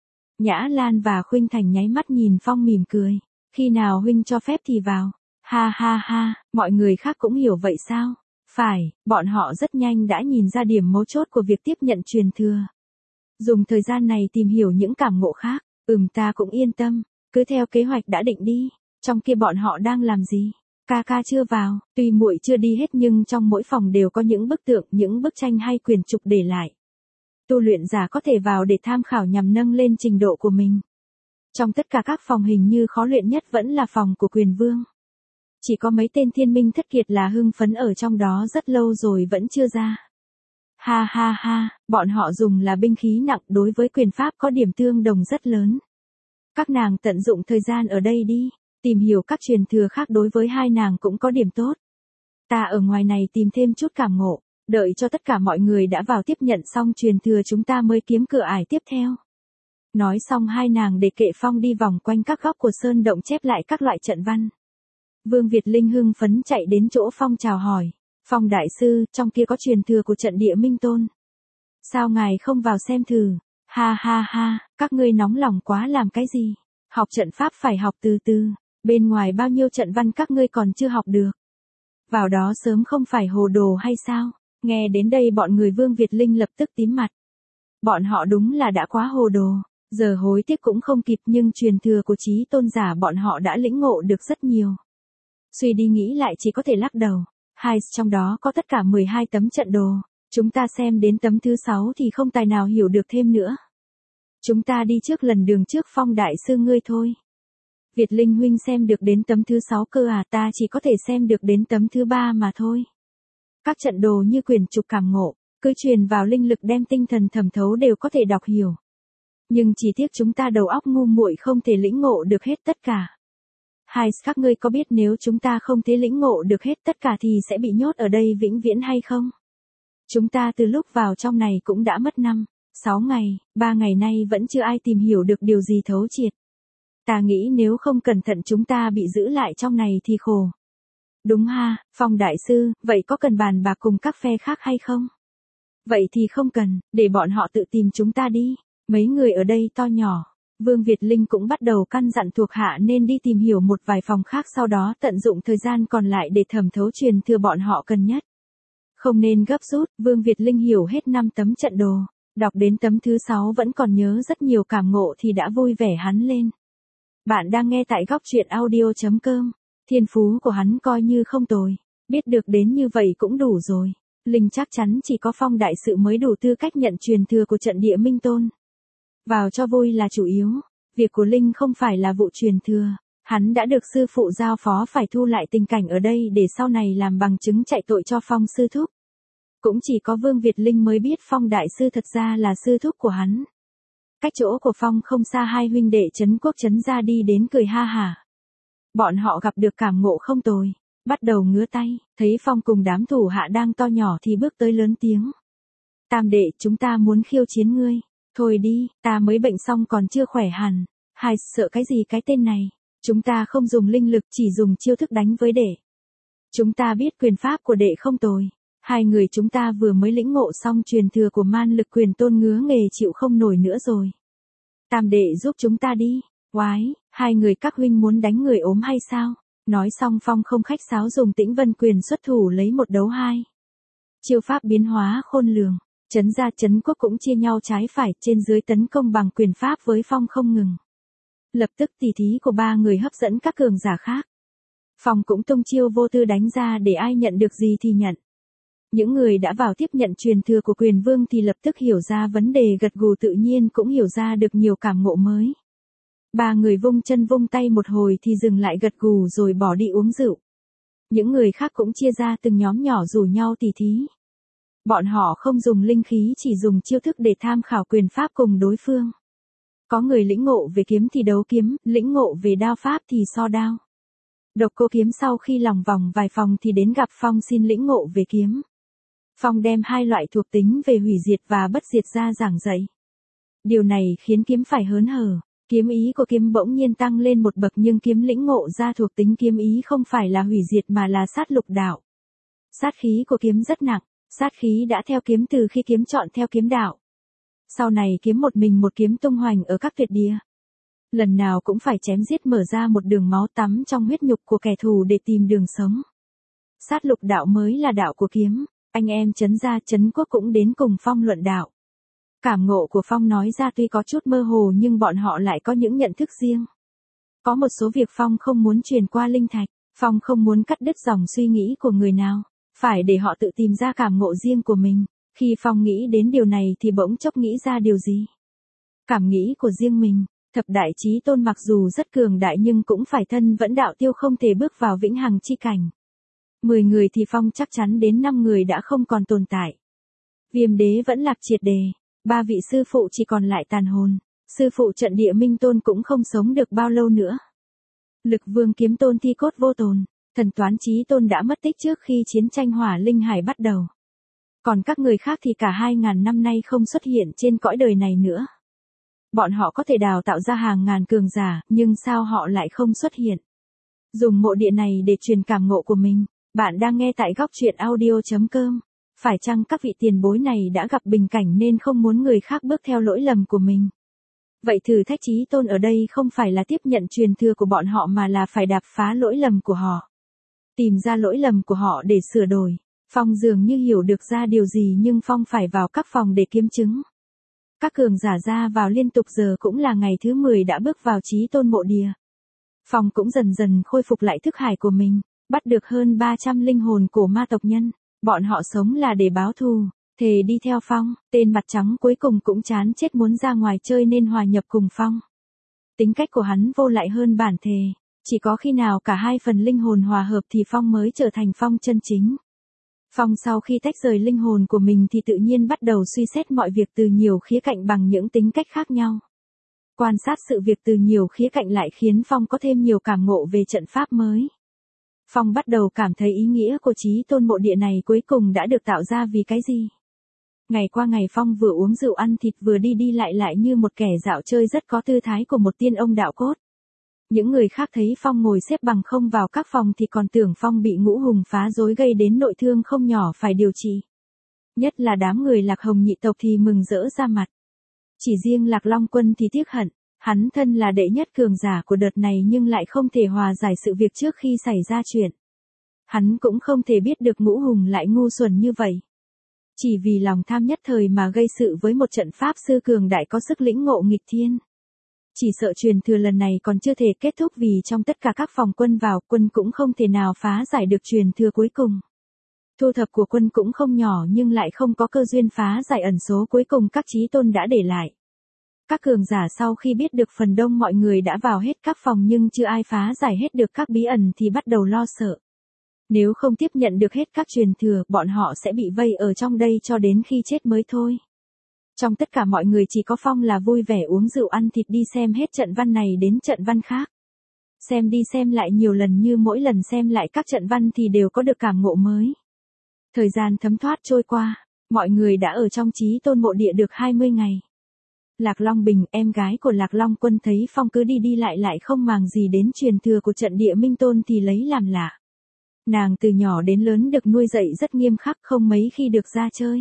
Nhã Lan và Khuynh Thành nháy mắt nhìn Phong mỉm cười, khi nào huynh cho phép thì vào. Ha ha ha, mọi người khác cũng hiểu vậy sao? Phải, bọn họ rất nhanh đã nhìn ra điểm mấu chốt của việc tiếp nhận truyền thừa. Dùng thời gian này tìm hiểu những cảm ngộ khác, ừm ta cũng yên tâm, cứ theo kế hoạch đã định đi. Trong kia bọn họ đang làm gì? Ca ca chưa vào, tuy muội chưa đi hết nhưng trong mỗi phòng đều có những bức tượng, những bức tranh hay quyển trục để lại. Tu luyện giả có thể vào để tham khảo nhằm nâng lên trình độ của mình. Trong tất cả các phòng hình như khó luyện nhất vẫn là phòng của Quyền Vương. Chỉ có mấy tên thiên minh thất kiệt là hưng phấn ở trong đó rất lâu rồi vẫn chưa ra. Ha ha ha, bọn họ dùng là binh khí nặng đối với quyền pháp có điểm tương đồng rất lớn. Các nàng tận dụng thời gian ở đây đi, tìm hiểu các truyền thừa khác đối với hai nàng cũng có điểm tốt. Ta ở ngoài này tìm thêm chút cảm ngộ, đợi cho tất cả mọi người đã vào tiếp nhận xong truyền thừa chúng ta mới kiếm cửa ải tiếp theo. Nói xong hai nàng để kệ Phong đi vòng quanh các góc của sơn động chép lại các loại trận văn. Vương Việt Linh hưng phấn chạy đến chỗ Phong chào hỏi. Phong đại sư, trong kia có truyền thừa của trận địa Minh Tôn. Sao ngài không vào xem thử? Ha ha ha, các ngươi nóng lòng quá làm cái gì? Học trận pháp phải học từ từ, bên ngoài bao nhiêu trận văn các ngươi còn chưa học được. Vào đó sớm không phải hồ đồ hay sao? Nghe đến đây bọn người Vương Việt Linh lập tức tím mặt. Bọn họ đúng là đã quá hồ đồ, giờ hối tiếc cũng không kịp nhưng truyền thừa của chí tôn giả bọn họ đã lĩnh ngộ được rất nhiều. Suy đi nghĩ lại chỉ có thể lắc đầu. Hai trong đó có tất cả mười hai tấm trận đồ, chúng ta xem đến tấm thứ sáu thì không tài nào hiểu được thêm nữa. Chúng ta đi trước lần đường trước Phong đại sư ngươi thôi. Việt Linh huynh xem được đến tấm thứ sáu cơ à, ta chỉ có thể xem được đến tấm thứ ba mà thôi. Các trận đồ như quyển trục cảm ngộ, cứ truyền vào linh lực đem tinh thần thẩm thấu đều có thể đọc hiểu. Nhưng chỉ tiếc chúng ta đầu óc ngu muội không thể lĩnh ngộ được hết tất cả. Hai, các ngươi có biết nếu chúng ta không thể lĩnh ngộ được hết tất cả thì sẽ bị nhốt ở đây vĩnh viễn hay không? Chúng ta từ lúc vào trong này cũng đã mất năm, sáu ngày, ba ngày nay vẫn chưa ai tìm hiểu được điều gì thấu triệt. Ta nghĩ nếu không cẩn thận chúng ta bị giữ lại trong này thì khổ. Đúng ha, Phong đại sư, vậy có cần bàn bạc cùng các phe khác hay không? Vậy thì không cần, để bọn họ tự tìm chúng ta đi, mấy người ở đây to nhỏ. Vương Việt Linh cũng bắt đầu căn dặn thuộc hạ nên đi tìm hiểu một vài phòng khác sau đó tận dụng thời gian còn lại để thẩm thấu truyền thừa bọn họ cần nhất. Không nên gấp rút, Vương Việt Linh hiểu hết năm tấm trận đồ, đọc đến tấm thứ sáu vẫn còn nhớ rất nhiều cảm ngộ thì đã vui vẻ hắn lên. Bạn đang nghe tại góc truyện audio chấm com, thiên phú của hắn coi như không tồi, biết được đến như vậy cũng đủ rồi. Linh chắc chắn chỉ có Phong đại sự mới đủ tư cách nhận truyền thừa của trận địa Minh Tôn. Vào cho vui là chủ yếu, việc của Linh không phải là vụ truyền thừa, hắn đã được sư phụ giao phó phải thu lại tình cảnh ở đây để sau này làm bằng chứng chạy tội cho Phong sư thúc. Cũng chỉ có Vương Việt Linh mới biết Phong đại sư thật ra là sư thúc của hắn. Cách chỗ của Phong không xa hai huynh đệ Trấn Quốc Trấn ra đi đến cười ha hả. Bọn họ gặp được cảm ngộ không tồi, bắt đầu ngứa tay, thấy Phong cùng đám thủ hạ đang to nhỏ thì bước tới lớn tiếng. Tam đệ, chúng ta muốn khiêu chiến ngươi. Thôi đi, ta mới bệnh xong còn chưa khỏe hẳn. Hai, sợ cái gì cái tên này. Chúng ta không dùng linh lực chỉ dùng chiêu thức đánh với đệ. Chúng ta biết quyền pháp của đệ không tồi. Hai người chúng ta vừa mới lĩnh ngộ xong truyền thừa của man lực quyền tôn ngứa nghề chịu không nổi nữa rồi. Tam đệ giúp chúng ta đi. Oái, hai người các huynh muốn đánh người ốm hay sao? Nói xong Phong không khách sáo dùng Tĩnh Vân quyền xuất thủ lấy một đấu hai. Chiêu pháp biến hóa khôn lường. Trấn Gia Trấn Quốc cũng chia nhau trái phải trên dưới tấn công bằng quyền pháp với Phong không ngừng. Lập tức tỉ thí của ba người hấp dẫn các cường giả khác. Phong cũng tung chiêu vô tư đánh ra để ai nhận được gì thì nhận. Những người đã vào tiếp nhận truyền thừa của quyền vương thì lập tức hiểu ra vấn đề, gật gù tự nhiên cũng hiểu ra được nhiều cảm ngộ mới. Ba người vung chân vung tay một hồi thì dừng lại gật gù rồi bỏ đi uống rượu. Những người khác cũng chia ra từng nhóm nhỏ rủ nhau tỉ thí. Bọn họ không dùng linh khí, chỉ dùng chiêu thức để tham khảo quyền pháp cùng đối phương. Có người lĩnh ngộ về kiếm thì đấu kiếm, lĩnh ngộ về đao pháp thì so đao. Độc Cô Kiếm sau khi lòng vòng vài phòng thì đến gặp Phong xin lĩnh ngộ về kiếm. Phong đem hai loại thuộc tính về hủy diệt và bất diệt ra giảng dạy. Điều này khiến kiếm phải hớn hở. Kiếm ý của kiếm bỗng nhiên tăng lên một bậc, nhưng kiếm lĩnh ngộ ra thuộc tính kiếm ý không phải là hủy diệt mà là sát lục đạo. Sát khí của kiếm rất nặng, sát khí đã theo kiếm từ khi kiếm chọn theo kiếm đạo. Sau này kiếm một mình một kiếm tung hoành ở các tuyệt địa. Lần nào cũng phải chém giết, mở ra một đường máu tắm trong huyết nhục của kẻ thù để tìm đường sống. Sát lục đạo mới là đạo của kiếm. Anh em Trấn Gia Trấn Quốc cũng đến cùng Phong luận đạo. Cảm ngộ của Phong nói ra tuy có chút mơ hồ nhưng bọn họ lại có những nhận thức riêng. Có một số việc Phong không muốn truyền qua linh thạch, Phong không muốn cắt đứt dòng suy nghĩ của người nào, phải để họ tự tìm ra cảm ngộ riêng của mình. Khi Phong nghĩ đến điều này thì bỗng chốc nghĩ ra điều gì? Cảm nghĩ của riêng mình. Thập đại chí tôn mặc dù rất cường đại nhưng cũng phải thân vẫn đạo tiêu, không thể bước vào vĩnh hằng chi cảnh. Mười người thì Phong chắc chắn đến năm người đã không còn tồn tại. Viêm đế vẫn lạc triệt đề, ba vị sư phụ chỉ còn lại tàn hồn, sư phụ trận địa minh tôn cũng không sống được bao lâu nữa. Lực vương kiếm tôn thi cốt vô tồn, thần toán chí tôn đã mất tích trước khi chiến tranh hỏa linh hải bắt đầu. Còn các người khác thì cả hai ngàn năm nay không xuất hiện trên cõi đời này nữa. Bọn họ có thể đào tạo ra hàng ngàn cường giả, nhưng sao họ lại không xuất hiện? Dùng mộ địa này để truyền cảm ngộ của mình. Bạn đang nghe tại góc truyện audio chấm com. Phải chăng các vị tiền bối này đã gặp bình cảnh nên không muốn người khác bước theo lỗi lầm của mình? Vậy thử thách chí tôn ở đây không phải là tiếp nhận truyền thừa của bọn họ mà là phải đạp phá lỗi lầm của họ. Tìm ra lỗi lầm của họ để sửa đổi. Phong dường như hiểu được ra điều gì nhưng Phong phải vào các phòng để kiểm chứng. Các cường giả ra vào liên tục, giờ cũng là ngày thứ mười đã bước vào chí tôn mộ địa. Phong cũng dần dần khôi phục lại thức hải của mình, bắt được hơn ba trăm linh hồn của ma tộc nhân. Bọn họ sống là để báo thù, thề đi theo Phong. Tên mặt trắng cuối cùng cũng chán chết muốn ra ngoài chơi nên hòa nhập cùng Phong. Tính cách của hắn vô lại hơn bản thề. Chỉ có khi nào cả hai phần linh hồn hòa hợp thì Phong mới trở thành Phong chân chính. Phong sau khi tách rời linh hồn của mình thì tự nhiên bắt đầu suy xét mọi việc từ nhiều khía cạnh bằng những tính cách khác nhau. Quan sát sự việc từ nhiều khía cạnh lại khiến Phong có thêm nhiều cảm ngộ về trận pháp mới. Phong bắt đầu cảm thấy ý nghĩa của chí tôn mộ địa này cuối cùng đã được tạo ra vì cái gì. Ngày qua ngày Phong vừa uống rượu ăn thịt vừa đi đi lại lại như một kẻ dạo chơi rất có tư thái của một tiên ông đạo cốt. Những người khác thấy Phong ngồi xếp bằng không vào các phòng thì còn tưởng Phong bị ngũ hùng phá rối gây đến nội thương không nhỏ phải điều trị. Nhất là đám người Lạc Hồng nhị tộc thì mừng rỡ ra mặt. Chỉ riêng Lạc Long Quân thì tiếc hận, hắn thân là đệ nhất cường giả của đợt này nhưng lại không thể hòa giải sự việc trước khi xảy ra chuyện. Hắn cũng không thể biết được ngũ hùng lại ngu xuẩn như vậy. Chỉ vì lòng tham nhất thời mà gây sự với một trận pháp sư cường đại có sức lĩnh ngộ nghịch thiên. Chỉ sợ truyền thừa lần này còn chưa thể kết thúc vì trong tất cả các phòng quân vào, quân cũng không thể nào phá giải được truyền thừa cuối cùng. Thu thập của quân cũng không nhỏ nhưng lại không có cơ duyên phá giải ẩn số cuối cùng các chí tôn đã để lại. Các cường giả sau khi biết được phần đông mọi người đã vào hết các phòng nhưng chưa ai phá giải hết được các bí ẩn thì bắt đầu lo sợ. Nếu không tiếp nhận được hết các truyền thừa, bọn họ sẽ bị vây ở trong đây cho đến khi chết mới thôi. Trong tất cả mọi người chỉ có Phong là vui vẻ uống rượu ăn thịt đi xem hết trận văn này đến trận văn khác. Xem đi xem lại nhiều lần như mỗi lần xem lại các trận văn thì đều có được cảm ngộ mới. Thời gian thấm thoát trôi qua, mọi người đã ở trong chí tôn mộ địa được hai mươi ngày. Lạc Long Bình, em gái của Lạc Long Quân thấy Phong cứ đi đi lại lại không màng gì đến truyền thừa của trận địa minh tôn thì lấy làm lạ. Nàng từ nhỏ đến lớn được nuôi dạy rất nghiêm khắc, không mấy khi được ra chơi.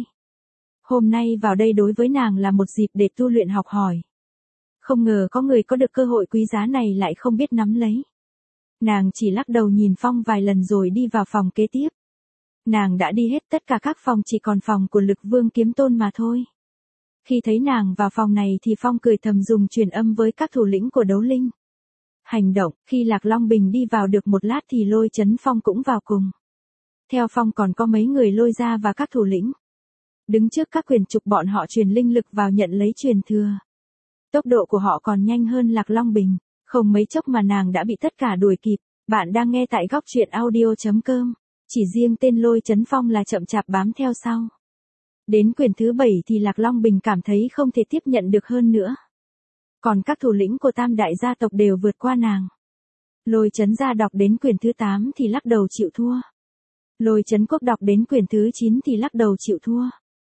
Hôm nay vào đây đối với nàng là một dịp để tu luyện học hỏi. Không ngờ có người có được cơ hội quý giá này lại không biết nắm lấy. Nàng chỉ lắc đầu nhìn Phong vài lần rồi đi vào phòng kế tiếp. Nàng đã đi hết tất cả các phòng, chỉ còn phòng của Lực Vương Kiếm Tôn mà thôi. Khi thấy nàng vào phòng này thì Phong cười thầm dùng truyền âm với các thủ lĩnh của đấu linh. Hành động, khi Lạc Long Bình đi vào được một lát thì Lôi Chấn Phong cũng vào cùng. Theo Phong còn có mấy người Lôi gia và các thủ lĩnh. Đứng trước các quyền trục bọn họ truyền linh lực vào nhận lấy truyền thừa. Tốc độ của họ còn nhanh hơn Lạc Long Bình, không mấy chốc mà nàng đã bị tất cả đuổi kịp. Bạn đang nghe tại góc truyện audio chấm com. Chỉ riêng tên Lôi Chấn Phong là chậm chạp bám theo sau. Đến quyền thứ bảy thì Lạc Long Bình cảm thấy không thể tiếp nhận được hơn nữa. Còn các thủ lĩnh của tam đại gia tộc đều vượt qua nàng. Lôi Chấn gia đọc đến quyền thứ tám thì lắc đầu chịu thua. Lôi Chấn Quốc đọc đến quyền thứ chín thì lắc đầu chịu thua.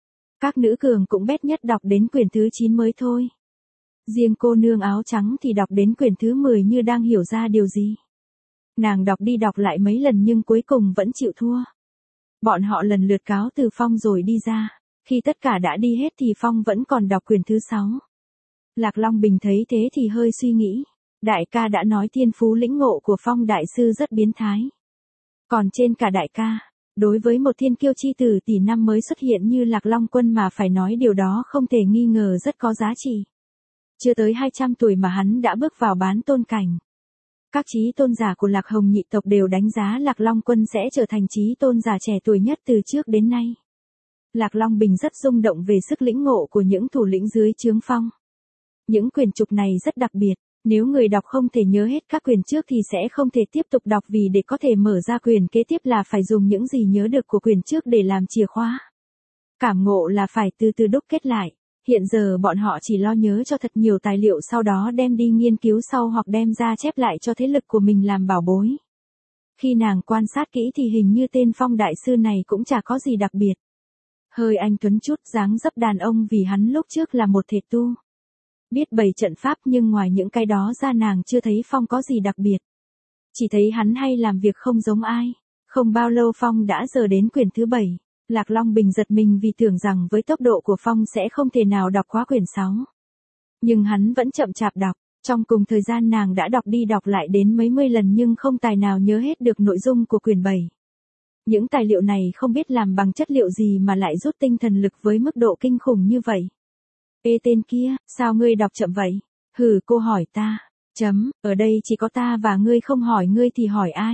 Các nữ cường cũng bét nhất đọc đến quyền thứ chín mới thôi. Riêng cô nương áo trắng thì đọc đến quyền thứ mười như đang hiểu ra điều gì. Nàng đọc đi đọc lại mấy lần nhưng cuối cùng vẫn chịu thua. Bọn họ lần lượt cáo từ Phong rồi đi ra. Khi tất cả đã đi hết thì Phong vẫn còn đọc quyền thứ sáu. Lạc Long Bình thấy thế thì hơi suy nghĩ. Đại ca đã nói thiên phú lĩnh ngộ của Phong đại sư rất biến thái. Còn trên cả đại ca, đối với một thiên kiêu chi tử tỷ năm mới xuất hiện như Lạc Long Quân mà phải nói điều đó không thể nghi ngờ rất có giá trị. Chưa tới hai trăm tuổi mà hắn đã bước vào bán tôn cảnh. Các chí tôn giả của Lạc Hồng nhị tộc đều đánh giá Lạc Long Quân sẽ trở thành chí tôn giả trẻ tuổi nhất từ trước đến nay. Lạc Long Bình rất rung động về sức lĩnh ngộ của những thủ lĩnh dưới trướng Phong. Những quyền trục này rất đặc biệt, nếu người đọc không thể nhớ hết các quyền trước thì sẽ không thể tiếp tục đọc, vì để có thể mở ra quyền kế tiếp là phải dùng những gì nhớ được của quyền trước để làm chìa khóa. Cảm ngộ là phải từ từ đúc kết lại. Hiện giờ bọn họ chỉ lo nhớ cho thật nhiều tài liệu, sau đó đem đi nghiên cứu sau hoặc đem ra chép lại cho thế lực của mình làm bảo bối. Khi nàng quan sát kỹ thì hình như tên Phong đại sư này cũng chả có gì đặc biệt. Hơi anh tuấn chút, dáng dấp đàn ông vì hắn lúc trước là một thể tu. Biết bày trận pháp nhưng ngoài những cái đó ra nàng chưa thấy Phong có gì đặc biệt. Chỉ thấy hắn hay làm việc không giống ai. Không bao lâu Phong đã giờ đến quyền thứ bảy. Lạc Long Bình giật mình vì tưởng rằng với tốc độ của Phong sẽ không thể nào đọc quá quyển sáu. Nhưng hắn vẫn chậm chạp đọc, trong cùng thời gian nàng đã đọc đi đọc lại đến mấy mươi lần nhưng không tài nào nhớ hết được nội dung của quyển bảy. Những tài liệu này không biết làm bằng chất liệu gì mà lại rút tinh thần lực với mức độ kinh khủng như vậy. Ê tên kia, sao ngươi đọc chậm vậy? Hừ, cô hỏi ta. Chấm, ở đây chỉ có ta và ngươi, không hỏi ngươi thì hỏi ai?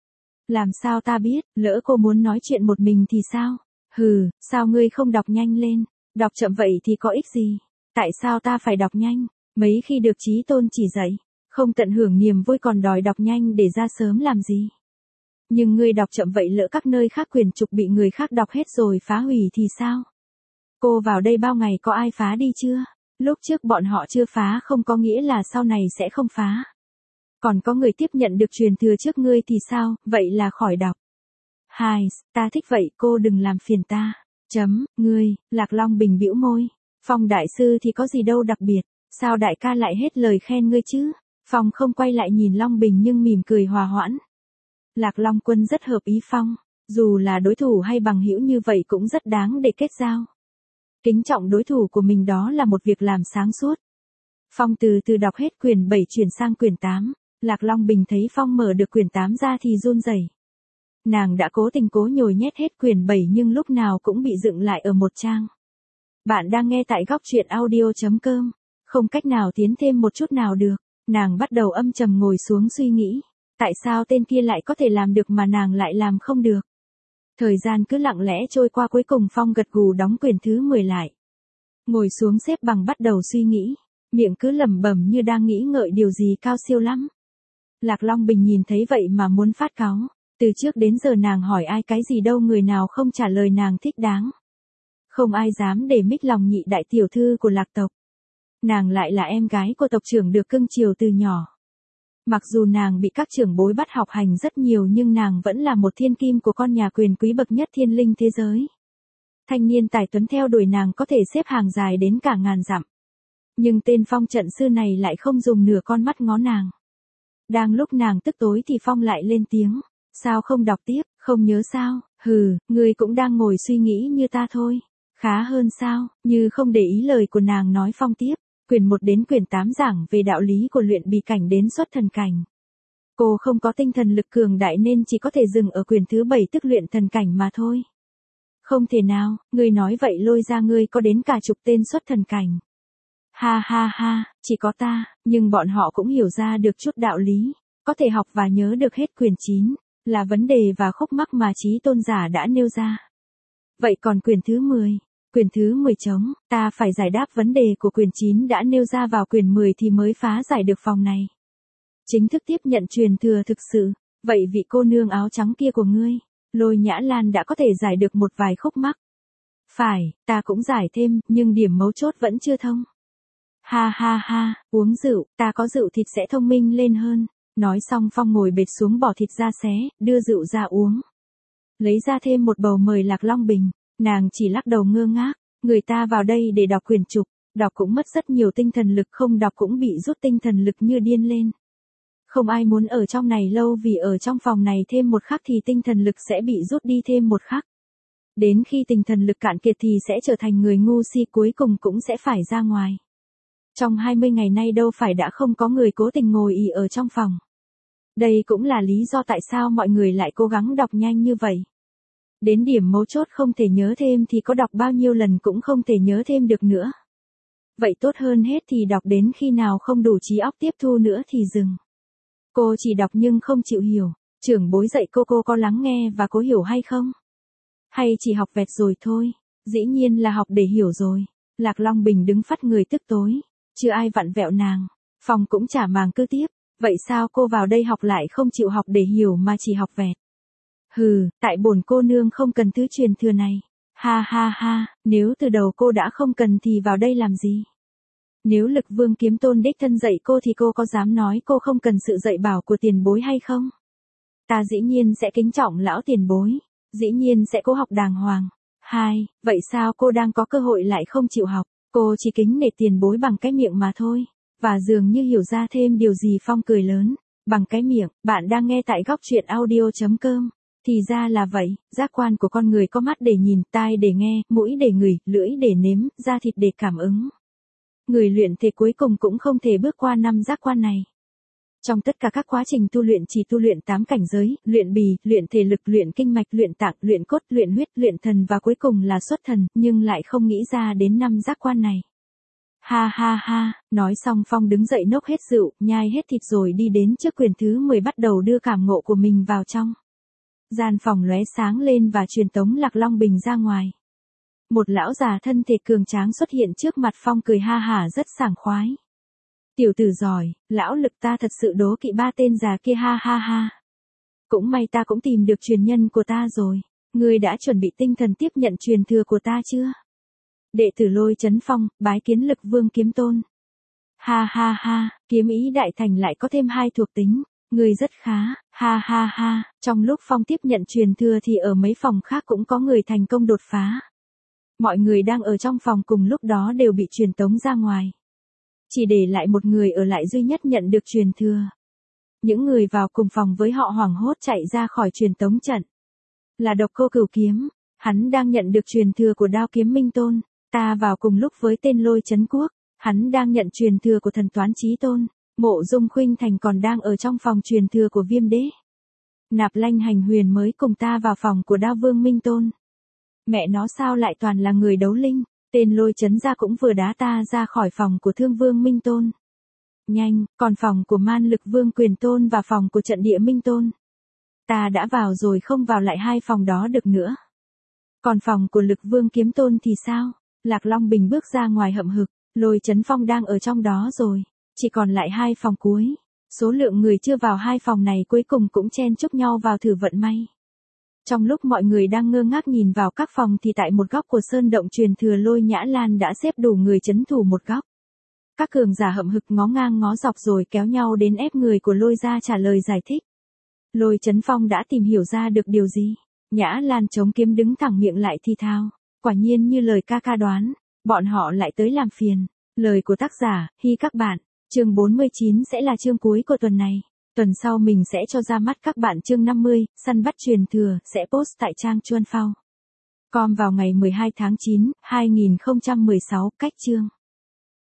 Làm sao ta biết, lỡ cô muốn nói chuyện một mình thì sao? Hừ, sao ngươi không đọc nhanh lên? Đọc chậm vậy thì có ích gì? Tại sao ta phải đọc nhanh? Mấy khi được chí tôn chỉ dạy, không tận hưởng niềm vui còn đòi đọc nhanh để ra sớm làm gì? Nhưng ngươi đọc chậm vậy lỡ các nơi khác quyền trục bị người khác đọc hết rồi phá hủy thì sao? Cô vào đây bao ngày có ai phá đi chưa? Lúc trước bọn họ chưa phá không có nghĩa là sau này sẽ không phá. Còn có người tiếp nhận được truyền thừa trước ngươi thì sao, vậy là khỏi đọc. Hai, ta thích vậy, cô đừng làm phiền ta. Chấm, ngươi, Lạc Long Bình bĩu môi. Phong đại sư thì có gì đâu đặc biệt, sao đại ca lại hết lời khen ngươi chứ? Phong không quay lại nhìn Long Bình nhưng mỉm cười hòa hoãn. Lạc Long Quân rất hợp ý Phong, dù là đối thủ hay bằng hữu như vậy cũng rất đáng để kết giao. Kính trọng đối thủ của mình đó là một việc làm sáng suốt. Phong từ từ đọc hết quyển bảy chuyển sang quyển tám. Lạc Long Bình thấy Phong mở được quyển tám ra thì run rẩy. Nàng đã cố tình cố nhồi nhét hết quyển bảy nhưng lúc nào cũng bị dựng lại ở một trang. Bạn đang nghe tại góc truyện audio chấm com. Không cách nào tiến thêm một chút nào được. Nàng bắt đầu âm trầm ngồi xuống suy nghĩ. Tại sao tên kia lại có thể làm được mà nàng lại làm không được? Thời gian cứ lặng lẽ trôi qua, cuối cùng Phong gật gù đóng quyển thứ mười lại. Ngồi xuống xếp bằng bắt đầu suy nghĩ. Miệng cứ lẩm bẩm như đang nghĩ ngợi điều gì cao siêu lắm. Lạc Long Bình nhìn thấy vậy mà muốn phát cáu. Từ trước đến giờ nàng hỏi ai cái gì đâu, người nào không trả lời nàng thích đáng. Không ai dám để mích lòng nhị đại tiểu thư của Lạc tộc. Nàng lại là em gái của tộc trưởng được cưng chiều từ nhỏ. Mặc dù nàng bị các trưởng bối bắt học hành rất nhiều nhưng nàng vẫn là một thiên kim của con nhà quyền quý bậc nhất thiên linh thế giới. Thanh niên tài tuấn theo đuổi nàng có thể xếp hàng dài đến cả ngàn dặm. Nhưng tên Phong trận sư này lại không dùng nửa con mắt ngó nàng. Đang lúc nàng tức tối thì Phong lại lên tiếng. Sao không đọc tiếp, Không nhớ sao, hừ, ngươi cũng đang ngồi suy nghĩ như ta thôi. Khá hơn sao, như không để ý lời của nàng nói Phong tiếp, quyển một đến quyển tám giảng về đạo lý của luyện bì cảnh đến xuất thần cảnh. Cô không có tinh thần lực cường đại nên chỉ có thể dừng ở quyển thứ bảy tức luyện thần cảnh mà thôi. Không thể nào, ngươi nói vậy Lôi ra ngươi có đến cả chục tên xuất thần cảnh. Ha ha ha, chỉ có ta, nhưng bọn họ cũng hiểu ra được chút đạo lý, có thể học và nhớ được hết quyển chín, là vấn đề và khúc mắc mà Chí Tôn giả đã nêu ra. Vậy còn quyển thứ mười, quyển thứ mười trống, ta phải giải đáp vấn đề của quyển chín đã nêu ra vào quyển mười thì mới phá giải được phòng này. Chính thức tiếp nhận truyền thừa thực sự, vậy vị cô nương áo trắng kia của ngươi, Lôi Nhã Lan đã có thể giải được một vài khúc mắc. Phải, ta cũng giải thêm, nhưng điểm mấu chốt vẫn chưa thông. Ha ha ha, uống rượu, ta có rượu thịt sẽ thông minh lên hơn. Nói xong Phong ngồi bệt xuống bỏ thịt ra xé, đưa rượu ra uống. Lấy ra thêm một bầu mời Lạc Long Bình, nàng chỉ lắc đầu ngơ ngác, người ta vào đây để đọc quyển trục, đọc cũng mất rất nhiều tinh thần lực, không đọc cũng bị rút tinh thần lực như điên lên. Không ai muốn ở trong này lâu vì ở trong phòng này thêm một khắc thì tinh thần lực sẽ bị rút đi thêm một khắc. Đến khi tinh thần lực cạn kiệt thì sẽ trở thành người ngu si, cuối cùng cũng sẽ phải ra ngoài. Trong hai mươi ngày nay đâu phải đã không có người cố tình ngồi ì ở trong phòng. Đây cũng là lý do tại sao mọi người lại cố gắng đọc nhanh như vậy. Đến điểm mấu chốt không thể nhớ thêm thì có đọc bao nhiêu lần cũng không thể nhớ thêm được nữa. Vậy tốt hơn hết thì đọc đến khi nào không đủ trí óc tiếp thu nữa thì dừng. Cô chỉ đọc nhưng không chịu hiểu, trưởng bối dạy cô cô có lắng nghe và cố hiểu hay không? Hay chỉ học vẹt rồi thôi? Dĩ nhiên là học để hiểu rồi. Lạc Long Bình đứng phắt người tức tối, chưa ai vặn vẹo nàng, Phong cũng chả màng cứ tiếp, vậy sao cô vào đây học lại không chịu học để hiểu mà chỉ học vẹt? Hừ, tại bổn cô nương không cần thứ truyền thừa này. Ha ha ha, nếu từ đầu cô đã không cần thì vào đây làm gì? Nếu Lực Vương Kiếm Tôn đích thân dạy cô thì cô có dám nói cô không cần sự dạy bảo của tiền bối hay không? Ta dĩ nhiên sẽ kính trọng lão tiền bối, dĩ nhiên sẽ cố học đàng hoàng. Hai, vậy sao cô đang có cơ hội lại không chịu học? Cô chỉ kính nể tiền bối bằng cái miệng mà thôi. Và dường như hiểu ra thêm điều gì Phong cười lớn. Bằng cái miệng, bạn đang nghe tại góc truyện audio chấm com. Thì ra là vậy, giác quan của con người có mắt để nhìn, tai để nghe, mũi để ngửi, lưỡi để nếm, da thịt để cảm ứng. Người luyện thể cuối cùng cũng không thể bước qua năm giác quan này. Trong tất cả các quá trình tu luyện chỉ tu luyện tám cảnh giới, luyện bì, luyện thể lực, luyện kinh mạch, luyện tạng, luyện cốt, luyện huyết, luyện thần và cuối cùng là xuất thần, nhưng lại không nghĩ ra đến năm giác quan này. Ha ha ha, nói xong Phong đứng dậy nốc hết rượu, nhai hết thịt rồi đi đến trước quyển thứ mười bắt đầu đưa cảm ngộ của mình vào trong. Gian phòng lóe sáng lên và truyền tống Lạc Long Bình ra ngoài. Một lão già thân thể cường tráng xuất hiện trước mặt Phong cười ha hả rất sảng khoái. Tiểu tử giỏi, lão Lực ta thật sự đố kỵ ba tên già kia ha ha ha. Cũng may ta cũng tìm được truyền nhân của ta rồi, ngươi đã chuẩn bị tinh thần tiếp nhận truyền thừa của ta chưa? Đệ tử Lôi Chấn Phong, bái kiến Lực Vương Kiếm Tôn. Ha ha ha, kiếm ý đại thành lại có thêm hai thuộc tính, ngươi rất khá, ha ha ha, trong lúc Phong tiếp nhận truyền thừa thì ở mấy phòng khác cũng có người thành công đột phá. Mọi người đang ở trong phòng cùng lúc đó đều bị truyền tống ra ngoài. Chỉ để lại một người ở lại duy nhất nhận được truyền thừa. Những người vào cùng phòng với họ hoảng hốt chạy ra khỏi truyền tống trận. Là Độc Cô Cửu Kiếm, hắn đang nhận được truyền thừa của Đao Kiếm Minh Tôn. Ta vào cùng lúc với tên Lôi Chấn Quốc, hắn đang nhận truyền thừa của Thần Toán Chí Tôn. Mộ Dung Khuynh Thành còn đang ở trong phòng truyền thừa của Viêm Đế. Nạp Lanh Hành Huyền mới cùng ta vào phòng của Đao Vương Minh Tôn. Mẹ nó sao lại toàn là người đấu linh, tên Lôi Chấn ra cũng vừa đá ta ra khỏi phòng của Thương Vương Minh Tôn. Nhanh, còn phòng của Man Lực Vương Quyền Tôn và phòng của Trận Địa Minh Tôn. Ta đã vào rồi không vào lại hai phòng đó được nữa. Còn phòng của Lực Vương Kiếm Tôn thì sao? Lạc Long Bình bước ra ngoài hậm hực, Lôi Chấn Phong đang ở trong đó rồi. Chỉ còn lại hai phòng cuối. Số lượng người chưa vào hai phòng này cuối cùng cũng chen chúc nhau vào thử vận may. Trong lúc mọi người đang ngơ ngác nhìn vào các phòng thì tại một góc của sơn động truyền thừa Lôi Nhã Lan đã xếp đủ người trấn thủ một góc. Các cường giả hậm hực ngó ngang ngó dọc rồi kéo nhau đến ép người của Lôi ra trả lời giải thích. Lôi Chấn Phong đã tìm hiểu ra được điều gì. Nhã Lan chống kiếm đứng thẳng miệng lại thì thào. Quả nhiên như lời ca ca đoán, bọn họ lại tới làm phiền. Lời của tác giả, hy các bạn, chương bốn mươi chín sẽ là chương cuối của tuần này. Tuần sau mình sẽ cho ra mắt các bạn chương năm mươi, săn bắt truyền thừa, sẽ post tại trang chuan phao chấm com vào ngày mười hai tháng chín, hai nghìn không trăm mười sáu, cách chương.